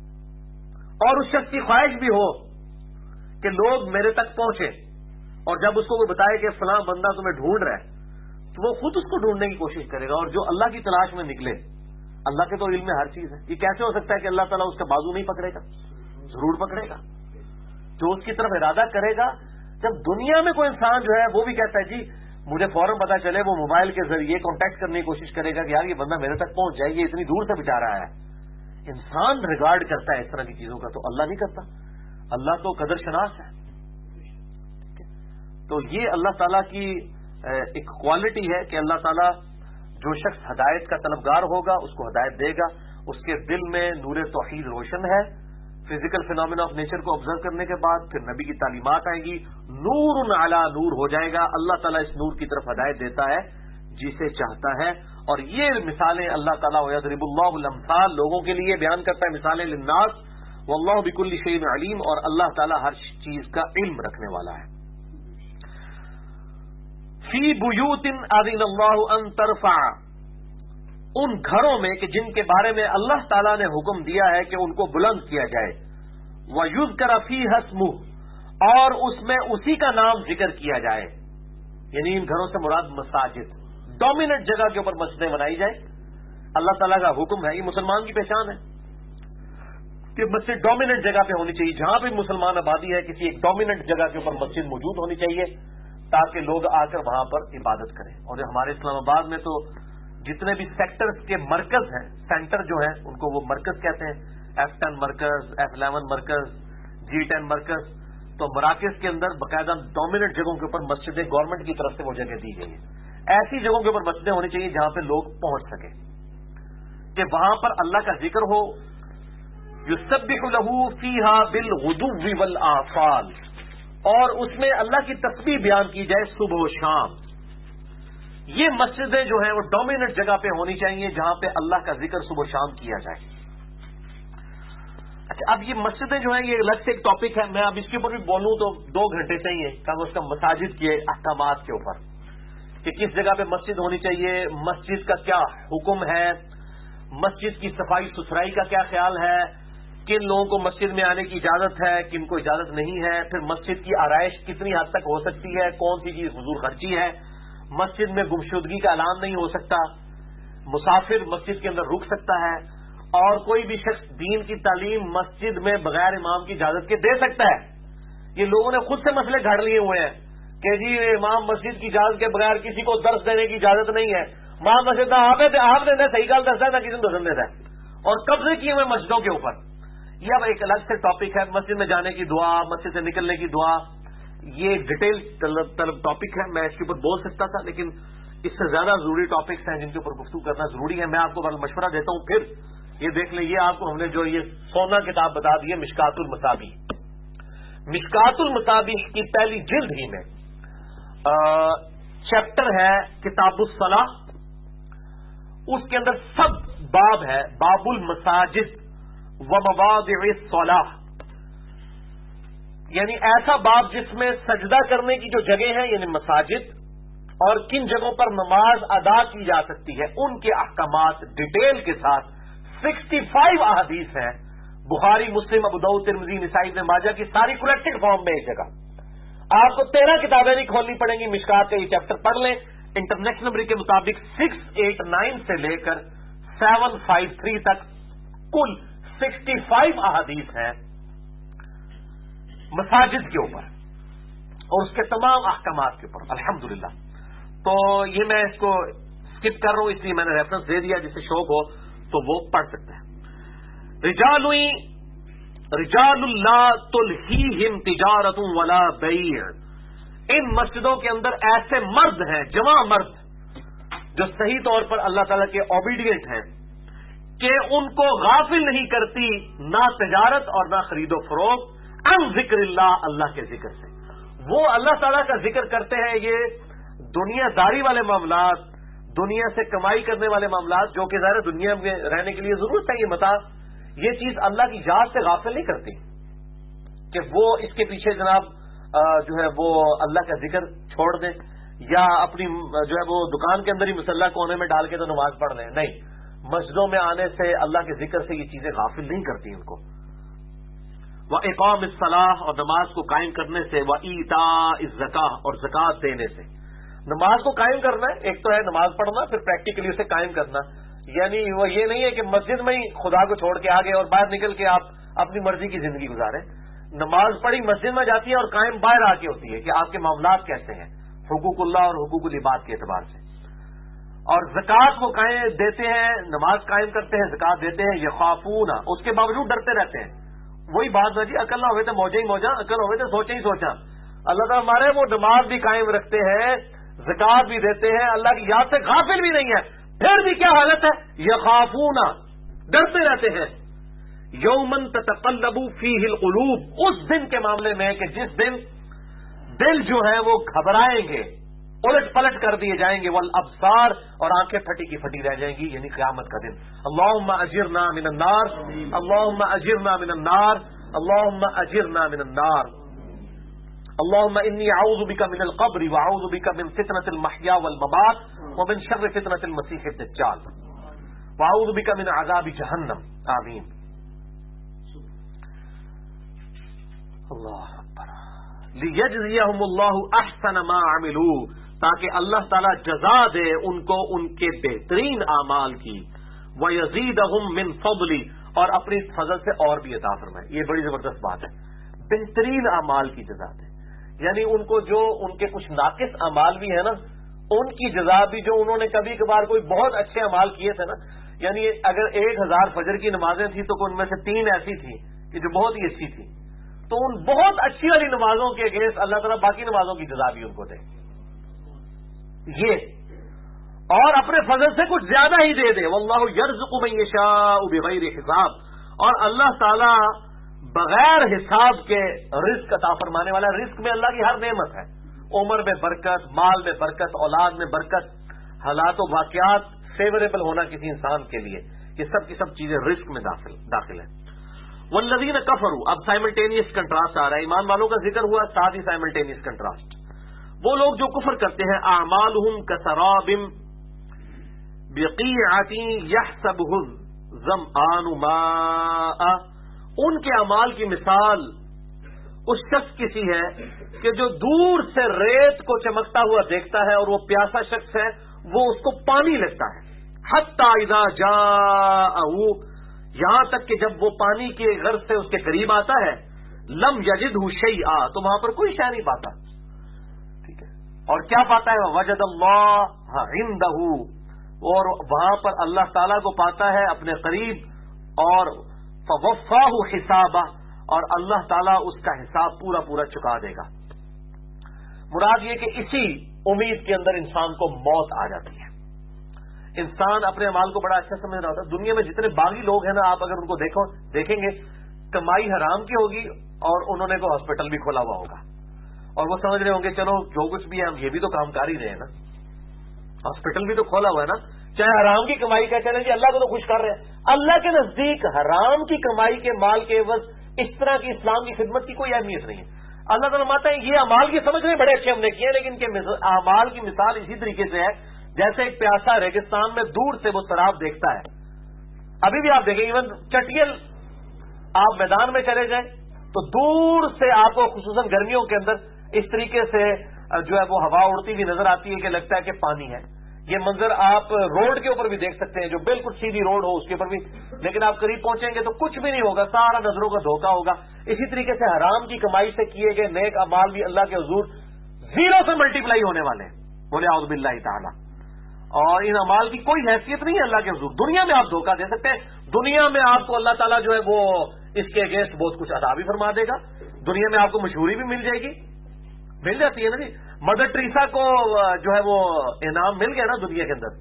اور اس شخص کی خواہش بھی ہو کہ لوگ میرے تک پہنچے، اور جب اس کو وہ بتائے کہ فلاں بندہ تمہیں ڈھونڈ رہا ہے تو وہ خود اس کو ڈھونڈنے کی کوشش کرے گا. اور جو اللہ کی تلاش میں نکلے، اللہ کے تو علم میں ہر چیز ہے، یہ کیسے ہو سکتا ہے کہ اللہ تعالیٰ اس کا بازو نہیں پکڑے گا؟ ضرور پکڑے گا. جو اس کی طرف ارادہ کرے گا. جب دنیا میں کوئی انسان جو ہے وہ بھی کہتا ہے جی مجھے فوراً پتا چلے، وہ موبائل کے ذریعے کانٹیکٹ کرنے کی کوشش کرے گا کہ یار یہ بندہ میرے تک پہنچ جائے، یہ اتنی دور سے بچا رہا ہے. انسان ریگارڈ کرتا ہے اس طرح کی چیزوں کا، تو اللہ نہیں کرتا. اللہ تو قدر شناس ہے. تو یہ اللہ تعالیٰ کی ایک کوالٹی ہے کہ اللہ تعالیٰ جو شخص ہدایت کا طلبگار ہوگا اس کو ہدایت دے گا. اس کے دل میں نور توحید روشن ہے. فزیکل فینومینا آف نیچر کو آبزرو کرنے کے بعد پھر نبی کی تعلیمات آئیں گی، نور علی نور ہو جائے گا. اللہ تعالیٰ اس نور کی طرف ہدایت دیتا ہے جسے چاہتا ہے. اور یہ مثالیں اللہ تعالیٰ وَيَضْرِبُ اللَّهُ الْأَمْثَالَ لوگوں کے لیے بیان کرتا ہے، مثالیں للناس، وَاللَّهُ بِكُلِّ شَيْءٍ عَلِيمٌ، اور اللہ تعالیٰ ہر چیز کا علم رکھنے والا ہے. فی بیوت اذن اللہ ان ترفع، ان گھروں میں کہ جن کے بارے میں اللہ تعالیٰ نے حکم دیا ہے کہ ان کو بلند کیا جائے، وَيُذْكَرَ فِيهَا اسْمُهُ، اور اس میں اسی کا نام ذکر کیا جائے. یعنی ان گھروں سے مراد مساجد، ڈومیننٹ جگہ کے اوپر مسجدیں بنائی جائیں. اللہ تعالیٰ کا حکم ہے، یہ مسلمان کی پہچان ہے کہ مسجد ڈومیننٹ جگہ پہ ہونی چاہیے. جہاں بھی مسلمان آبادی ہے کسی ایک ڈومیننٹ جگہ کے اوپر مسجد موجود ہونی چاہیے تاکہ لوگ آ کر وہاں پر عبادت کریں. اور ہمارے اسلام آباد میں تو جتنے بھی سیکٹرز کے مرکز ہیں، سینٹر جو ہیں ان کو وہ مرکز کہتے ہیں، F10 مرکز، F11 مرکز، G10 مرکز. تو مراکز کے اندر باقاعدہ ڈومیننٹ جگہوں کے اوپر مسجدیں گورنمنٹ کی طرف سے وہ جگہ دی گئی ہے. ایسی جگہوں کے اوپر مسجدیں ہونی چاہیے جہاں پہ لوگ پہنچ سکیں، کہ وہاں پر اللہ کا ذکر ہو، یسبح لہ فیہا بالغدو والآصال، اور اس میں اللہ کی تسبیح بیان کی جائے صبح و شام۔ یہ مسجدیں جو ہیں وہ ڈومیننٹ جگہ پہ ہونی چاہیے جہاں پہ اللہ کا ذکر صبح و شام کیا جائے۔ اچھا، اب یہ مسجدیں جو ہیں یہ الگ سے ایک ٹاپک ہے، میں اب اس کے اوپر بھی بولوں تو 2 گھنٹے چاہیے کم از کم مساجد کے احکامات کے اوپر، کہ کس جگہ پہ مسجد ہونی چاہیے، مسجد کا کیا حکم ہے، مسجد کی صفائی ستھرائی کا کیا خیال ہے، کن لوگوں کو مسجد میں آنے کی اجازت ہے، کن کو اجازت نہیں ہے، پھر مسجد کی آرائش کتنی حد تک ہو سکتی ہے، کون سی چیز فضول خرچی ہے، مسجد میں گمشدگی کا اعلان نہیں ہو سکتا، مسافر مسجد کے اندر رک سکتا ہے، اور کوئی بھی شخص دین کی تعلیم مسجد میں بغیر امام کی اجازت کے دے سکتا ہے۔ یہ لوگوں نے خود سے مسئلے گھڑ لیے ہوئے ہیں کہ جی امام مسجد کی اجازت کے بغیر کسی کو درس دینے کی اجازت نہیں ہے، امام مسجد نہ آپ دینا صحیح گل دستا ہے نہ کسی کو دسن دیتا ہے، اور قبضے کیے ہوئے مسجدوں کے اوپر۔ یہ اب ایک الگ سے ٹاپک ہے، مسجد میں جانے کی دعا، مسجد سے نکلنے کی دعا، یہ ایک ڈیٹیل طلب ٹاپک ہے، میں اس کے اوپر بول سکتا تھا لیکن اس سے زیادہ ضروری ٹاپکس ہیں جن کے اوپر گفتگو کرنا ضروری ہے۔ میں آپ کو مشورہ دیتا ہوں، پھر یہ دیکھ لیں، یہ آپ کو ہم نے جو یہ سونا کتاب بتا دی ہے مشکات المصابیح، مشکات المصابیح کی پہلی جلد ہی میں چیپٹر ہے کتاب الصلاح، اس کے اندر سب باب ہے، باب المساجد ومواضع الصلاح، یعنی ایسا باب جس میں سجدہ کرنے کی جو جگہ ہیں یعنی مساجد، اور کن جگہوں پر نماز ادا کی جا سکتی ہے ان کے احکامات ڈیٹیل کے ساتھ 65 احادیث ہیں، بخاری، مسلم، ابو داؤد، ترمذی، نسائی، ابن ماجہ کی ساری کلیکٹڈ فارم میں ایک جگہ۔ آپ کو 13 کتابیں نہیں کھولنی پڑیں گی، مشکات کا یہ چیپٹر پڑھ لیں، انٹرنیشنل نمبر کے مطابق 689 سے لے کر 753 تک کل 65 احادیث ہیں مساجد کے اوپر اور اس کے تمام احکامات کے اوپر الحمدللہ۔ تو یہ میں اس کو اسکپ کر رہا ہوں، اس لیے میں نے ریفرنس دے دیا، جسے شوق ہو تو وہ پڑھ سکتے ہیں۔ رجال لا تلہیہم تجارت ولا بیع، ان مسجدوں کے اندر ایسے مرد ہیں، جوان مرد جو صحیح طور پر اللہ تعالیٰ کے اوبیڈینٹ ہیں، کہ ان کو غافل نہیں کرتی نہ تجارت اور نہ خرید و فروخت عن ذکر اللہ، اللہ کے ذکر سے۔ وہ اللہ تعالیٰ کا ذکر کرتے ہیں، یہ دنیا داری والے معاملات، دنیا سے کمائی کرنے والے معاملات، جو کہ ظاہر دنیا میں رہنے کے لیے ضرورت ہے، یہ متاع، یہ چیز اللہ کی یاد سے غافل نہیں کرتی کہ وہ اس کے پیچھے جناب جو ہے وہ اللہ کا ذکر چھوڑ دیں، یا اپنی جو ہے وہ دکان کے اندر ہی مصلی کونے میں ڈال کے تو نماز پڑھ لیں۔ نہیں، مسجدوں میں آنے سے اللہ کے ذکر سے یہ چیزیں غافل نہیں کرتی ان کو۔ وَإِقَامِ الصَّلَاةِ، اور نماز کو قائم کرنے سے، وَإِيتَاءِ الزَّكَاةِ، اور زکات دینے سے۔ نماز کو قائم کرنا ہے، ایک تو ہے نماز پڑھنا، پھر پریکٹیکلی اسے قائم کرنا، یعنی وہ یہ نہیں ہے کہ مسجد میں ہی خدا کو چھوڑ کے آگے اور باہر نکل کے آپ اپنی مرضی کی زندگی گزاریں۔ نماز پڑھی مسجد میں جاتی ہے اور قائم باہر آ کے ہوتی ہے کہ آپ کے معاملات کیسے ہیں حقوق اللہ اور حقوق العباد کے اعتبار سے۔ اور زکات وہ قائم دیتے ہیں، نماز قائم کرتے ہیں، زکات دیتے ہیں، یخافون، اس کے باوجود ڈرتے رہتے ہیں۔ وہی بات ہے جی، عقل نہ ہوئے تو موجہ ہی موجہ، عقل ہوئے تو سوچے ہی سوچا۔ اللہ تعالیٰ ہمارے وہ نماز بھی قائم رکھتے ہیں، زکات بھی دیتے ہیں، اللہ کی یاد سے غافل بھی نہیں ہے، پھر بھی کیا حالت ہے؟ یخافون، ڈرتے رہتے ہیں۔ یومن تتقلب فیہ القلوب، اس دن کے معاملے میں کہ جس دن دل جو ہے وہ گھبرائیں گے، الٹ پلٹ کر دیے جائیں گے، والابصار، اور آنکھیں پھٹی کی پھٹی رہ جائیں گی، یعنی قیامت کا دن۔ اللہم اجرنا من النار، اللہم اجرنا من النار، اللہم اجرنا من النار، اللہم انی اعوذ بک من القبر واعوذ بک من فتنة المحیا والممات ومن شر فتنة المسیح الدجال واعوذ بک من عذاب جہنم، آمین۔ اللہ اکبر۔ لیجزیہم اللہ احسن ما عملوا، تاکہ اللہ تعالیٰ جزا دے ان کو ان کے بہترین اعمال کی، وَيَزِيدَهُم مِّن فَضْلِ، اور اپنی فضل سے اور بھی عطا فرمائے۔ یہ بڑی زبردست بات ہے، بہترین اعمال کی جزا دے، یعنی ان کو جو ان کے کچھ ناقص اعمال بھی ہیں نا، ان کی جزا بھی، جو انہوں نے کبھی کبھار کوئی بہت اچھے اعمال کیے تھے نا، یعنی اگر 1000 فجر کی نمازیں تھیں تو ان میں سے 3 ایسی تھیں کہ جو بہت ہی اچھی تھی، تو ان بہت اچھی والی نمازوں کے اگینسٹ اللہ تعالیٰ باقی نمازوں کی جزا بھی ان کو دے، یہ اور اپنے فضل سے کچھ زیادہ ہی دے دے۔ واللہ یرزق من یشاء بغیر حساب، اور اللہ تعالی بغیر حساب کے رزق عطا فرمانے والا. رزق میں اللہ کی ہر نعمت ہے. عمر میں برکت، مال میں برکت، اولاد میں برکت، حالات و واقعات فیوریبل ہونا کسی انسان کے لیے، یہ سب کی سب چیزیں رزق میں داخل ہیں. والذین کفروا، اب سائملٹینیس کنٹراسٹ آ رہا ہے. ایمان والوں کا ذکر ہوا، ساتھ ہی سائملٹینیس کنٹراسٹ. وہ لوگ جو کفر کرتے ہیں، اعمالہم کسراب بقیعۃ یحسبہ الظمآن ماء، ان کے اعمال کی مثال اس شخص کی سی ہے کہ جو دور سے ریت کو چمکتا ہوا دیکھتا ہے اور وہ پیاسا شخص ہے، وہ اس کو پانی لگتا ہے. حتی اذا جاءہ، یہاں تک کہ جب وہ پانی کے غرض سے اس کے قریب آتا ہے، لم یجدہ شیئا، تو وہاں پر کوئی شے نہیں پاتا. ٹھیک ہے، اور کیا پاتا ہے؟ وجد اللہ عندہ، اور وہاں پر اللہ تعالیٰ کو پاتا ہے اپنے قریب، اور فوفاہ حسابہ، اور اللہ تعالیٰ اس کا حساب پورا پورا چکا دے گا. مراد یہ کہ اسی امید کے اندر انسان کو موت آ جاتی ہے. انسان اپنے اعمال کو بڑا اچھا سمجھ رہا ہوتا ہے. دنیا میں جتنے باغی لوگ ہیں نا، آپ اگر ان کو دیکھیں گے، کمائی حرام کی ہوگی اور انہوں نے کوئی ہاسپٹل بھی کھولا ہوا ہوگا، اور وہ سمجھ رہے ہوں گے چلو جو کچھ بھی ہے ہم یہ بھی تو کام کر ہی رہے ہیں نا، ہاسپٹل بھی تو کھولا ہوا ہے نا، چاہے حرام کی کمائی کا چلے جی اللہ کو تو خوش کر رہے ہیں. اللہ کے نزدیک حرام کی کمائی کے مال کے عوض اس طرح کی اسلام کی خدمت کی کوئی اہمیت نہیں ہے. اللہ تعالیٰ فرماتا ہے یہ اعمال کی سمجھ رہے بڑے اچھے ہم نے کیے، لیکن ان کے اعمال کی مثال اسی طریقے سے ہے جیسے ایک پیاسا ریگستان میں دور سے وہ سراب دیکھتا ہے. ابھی بھی آپ دیکھیں، ایون چٹیل آپ میدان میں چلے جائیں تو دور سے آپ کو خصوصاً گرمیوں کے اندر اس طریقے سے جو ہے وہ ہوا اڑتی ہوئی نظر آتی ہے کہ لگتا ہے کہ پانی ہے. یہ منظر آپ روڈ کے اوپر بھی دیکھ سکتے ہیں، جو بالکل سیدھی روڈ ہو اس کے اوپر بھی، لیکن آپ قریب پہنچیں گے تو کچھ بھی نہیں ہوگا، سارا نظروں کا دھوکہ ہوگا. اسی طریقے سے حرام کی کمائی سے کیے گئے نیک اعمال بھی اللہ کے حضور زیرو سے ملٹیپلائی ہونے والے ہیں. بولے اعوذ باللہ تعالی. اور ان اعمال کی کوئی حیثیت نہیں ہے اللہ کے حضور. دنیا میں آپ دھوکہ دے سکتے ہیں، دنیا میں آپ کو اللہ تعالیٰ جو ہے وہ اس کے اگینسٹ بہت کچھ عطا بھی فرما دے گا. دنیا میں آپ کو مشہوری بھی مل جائے گی، مل جاتی ہے نا جی. مدر ٹریسا کو جو ہے وہ انعام مل گیا نا دنیا کے اندر،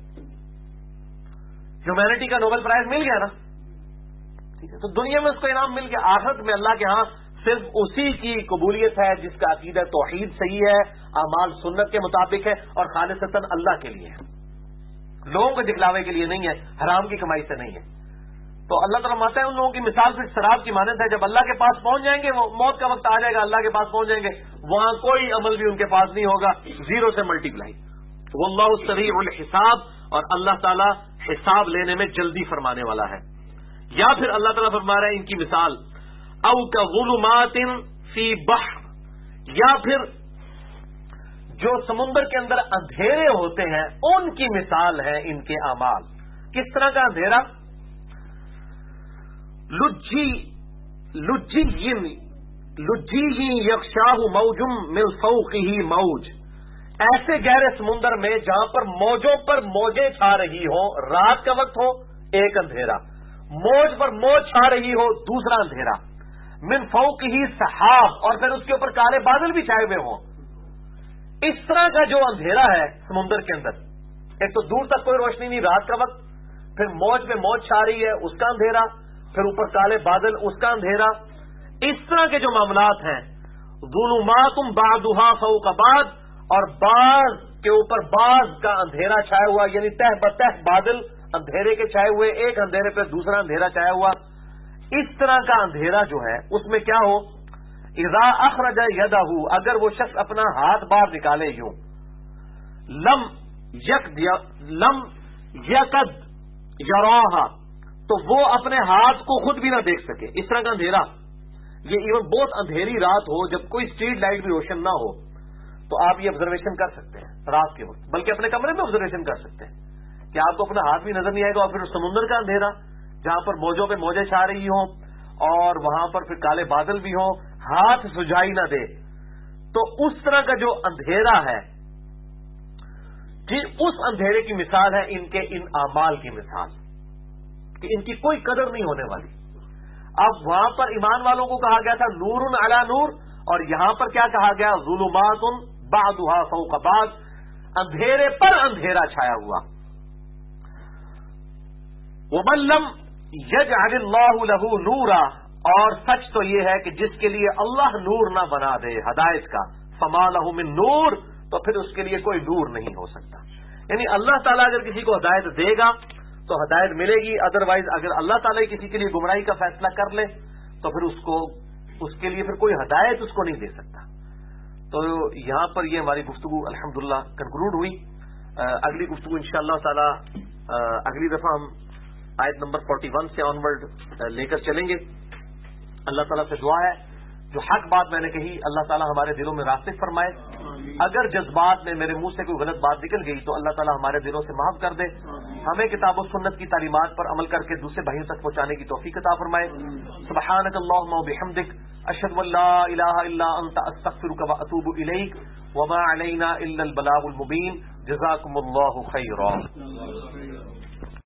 ہیومینٹی کا نوبل پرائز مل گیا نا. ٹھیک ہے، تو دنیا میں اس کو انعام مل گیا. آخرت میں اللہ کے ہاں صرف اسی کی قبولیت ہے جس کا عقیدہ توحید صحیح ہے، اعمال سنت کے مطابق ہے اور خالصتاً اللہ کے لیے ہے، لوگوں کے دکھلاوے کے لیے نہیں ہے، حرام کی کمائی سے نہیں ہے. تو اللہ تعالیٰ فرماتا ہے ان لوگوں کی مثال پھر شراب کی مانند ہے. جب اللہ کے پاس پہنچ جائیں گے، وہ موت کا وقت آ جائے گا، اللہ کے پاس پہنچ جائیں گے، وہاں کوئی عمل بھی ان کے پاس نہیں ہوگا، زیرو سے ملٹیپلائی. واللہ سریع الحساب، اور اللہ تعالیٰ حساب لینے میں جلدی فرمانے والا ہے. یا پھر اللہ تعالیٰ فرما رہا ہے ان کی مثال او کظلمات فی بحر، یا پھر جو سمندر کے اندر اندھیرے ہوتے ہیں ان کی مثال ہے ان کے اعمال. کس طرح کا اندھیرا؟ لجی یغشاہ موج من فوقہ موج، ایسے گہرے سمندر میں جہاں پر موجوں پر موجیں چھا رہی ہوں، رات کا وقت ہو ایک اندھیرا، موج پر موج چھا رہی ہو دوسرا اندھیرا، من فوقہ سحاب، اور پھر اس کے اوپر کالے بادل بھی چھائے ہوئے ہوں. اس طرح کا جو اندھیرا ہے سمندر کے اندر، ایک تو دور تک کوئی روشنی نہیں رات کا وقت، پھر موج میں موج چھا رہی ہے اس کا اندھیرا، پھر اوپر کالے بادل اس کا اندھیرا. اس طرح کے جو معاملات ہیں، ظلمات بعضها فوق بعض، اور بعض کے اوپر بعض کا اندھیرا چھایا ہوا، یعنی تہ بتہ بادل اندھیرے کے چھائے ہوئے، ایک اندھیرے پہ دوسرا اندھیرا چھایا ہوا. اس طرح کا اندھیرا جو ہے اس میں کیا ہو، اذا اخرج یدہ، اگر وہ شخص اپنا ہاتھ باہر نکالے یوں، لم یکد یراہا، تو وہ اپنے ہاتھ کو خود بھی نہ دیکھ سکے. اس طرح کا اندھیرا، یہ ایون بہت اندھیری رات ہو، جب کوئی اسٹریٹ لائٹ بھی روشن نہ ہو، تو آپ یہ آبزرویشن کر سکتے ہیں رات کے وقت، بلکہ اپنے کمرے میں آبزرویشن کر سکتے ہیں کہ آپ کو اپنا ہاتھ بھی نظر نہیں آئے گا. اور پھر سمندر کا اندھیرا جہاں پر موجوں پہ موجیں چھا رہی ہوں اور وہاں پر پھر کالے بادل بھی ہوں، ہاتھ سجائی نہ دے. تو اس طرح کا جو اندھیرا ہے جی، اس اندھیرے کی مثال ہے ان کے ان اعمال کی مثال، کہ ان کی کوئی قدر نہیں ہونے والی. اب وہاں پر ایمان والوں کو کہا گیا تھا نور علی نور، اور یہاں پر کیا کہا گیا، ظلمات بعضها فوق بعض، اندھیرے پر اندھیرا چھایا ہوا. ومن لم یجعل اللہ لہ نورا، اور سچ تو یہ ہے کہ جس کے لیے اللہ نور نہ بنا دے ہدایت کا، فما لہ من نور، تو پھر اس کے لیے کوئی نور نہیں ہو سکتا. یعنی اللہ تعالیٰ اگر کسی کو ہدایت دے گا تو ہدایت ملے گی، ادروائز اگر اللہ تعالیٰ کسی کے لیے گمراہی کا فیصلہ کر لے تو پھر اس کے لیے پھر کوئی ہدایت اس کو نہیں دے سکتا. تو یہاں پر یہ ہماری گفتگو الحمدللہ کنکلوڈ ہوئی. اگلی گفتگو انشاءاللہ تعالی اگلی دفعہ ہم آیت نمبر 41 سے آنورڈ لے کر چلیں گے. اللہ تعالیٰ سے دعا ہے جو حق بات میں نے کہی اللہ تعالیٰ ہمارے دلوں میں راسخ فرمائے. اگر جذبات میں میرے منہ سے کوئی غلط بات نکل گئی تو اللہ تعالیٰ ہمارے دلوں سے معاف کر دے. ہمیں کتاب و سنت کی تعلیمات پر عمل کر کے دوسرے بھائیوں تک پہنچانے کی توفیق عطا فرمائے. سبحانک اللہم و بحمدک، اشہد ان لا الہ الا انت، استغفرک و اتوب الیک، وما علینا الا البلاغ المبین. جزاکم اللہ خیرا.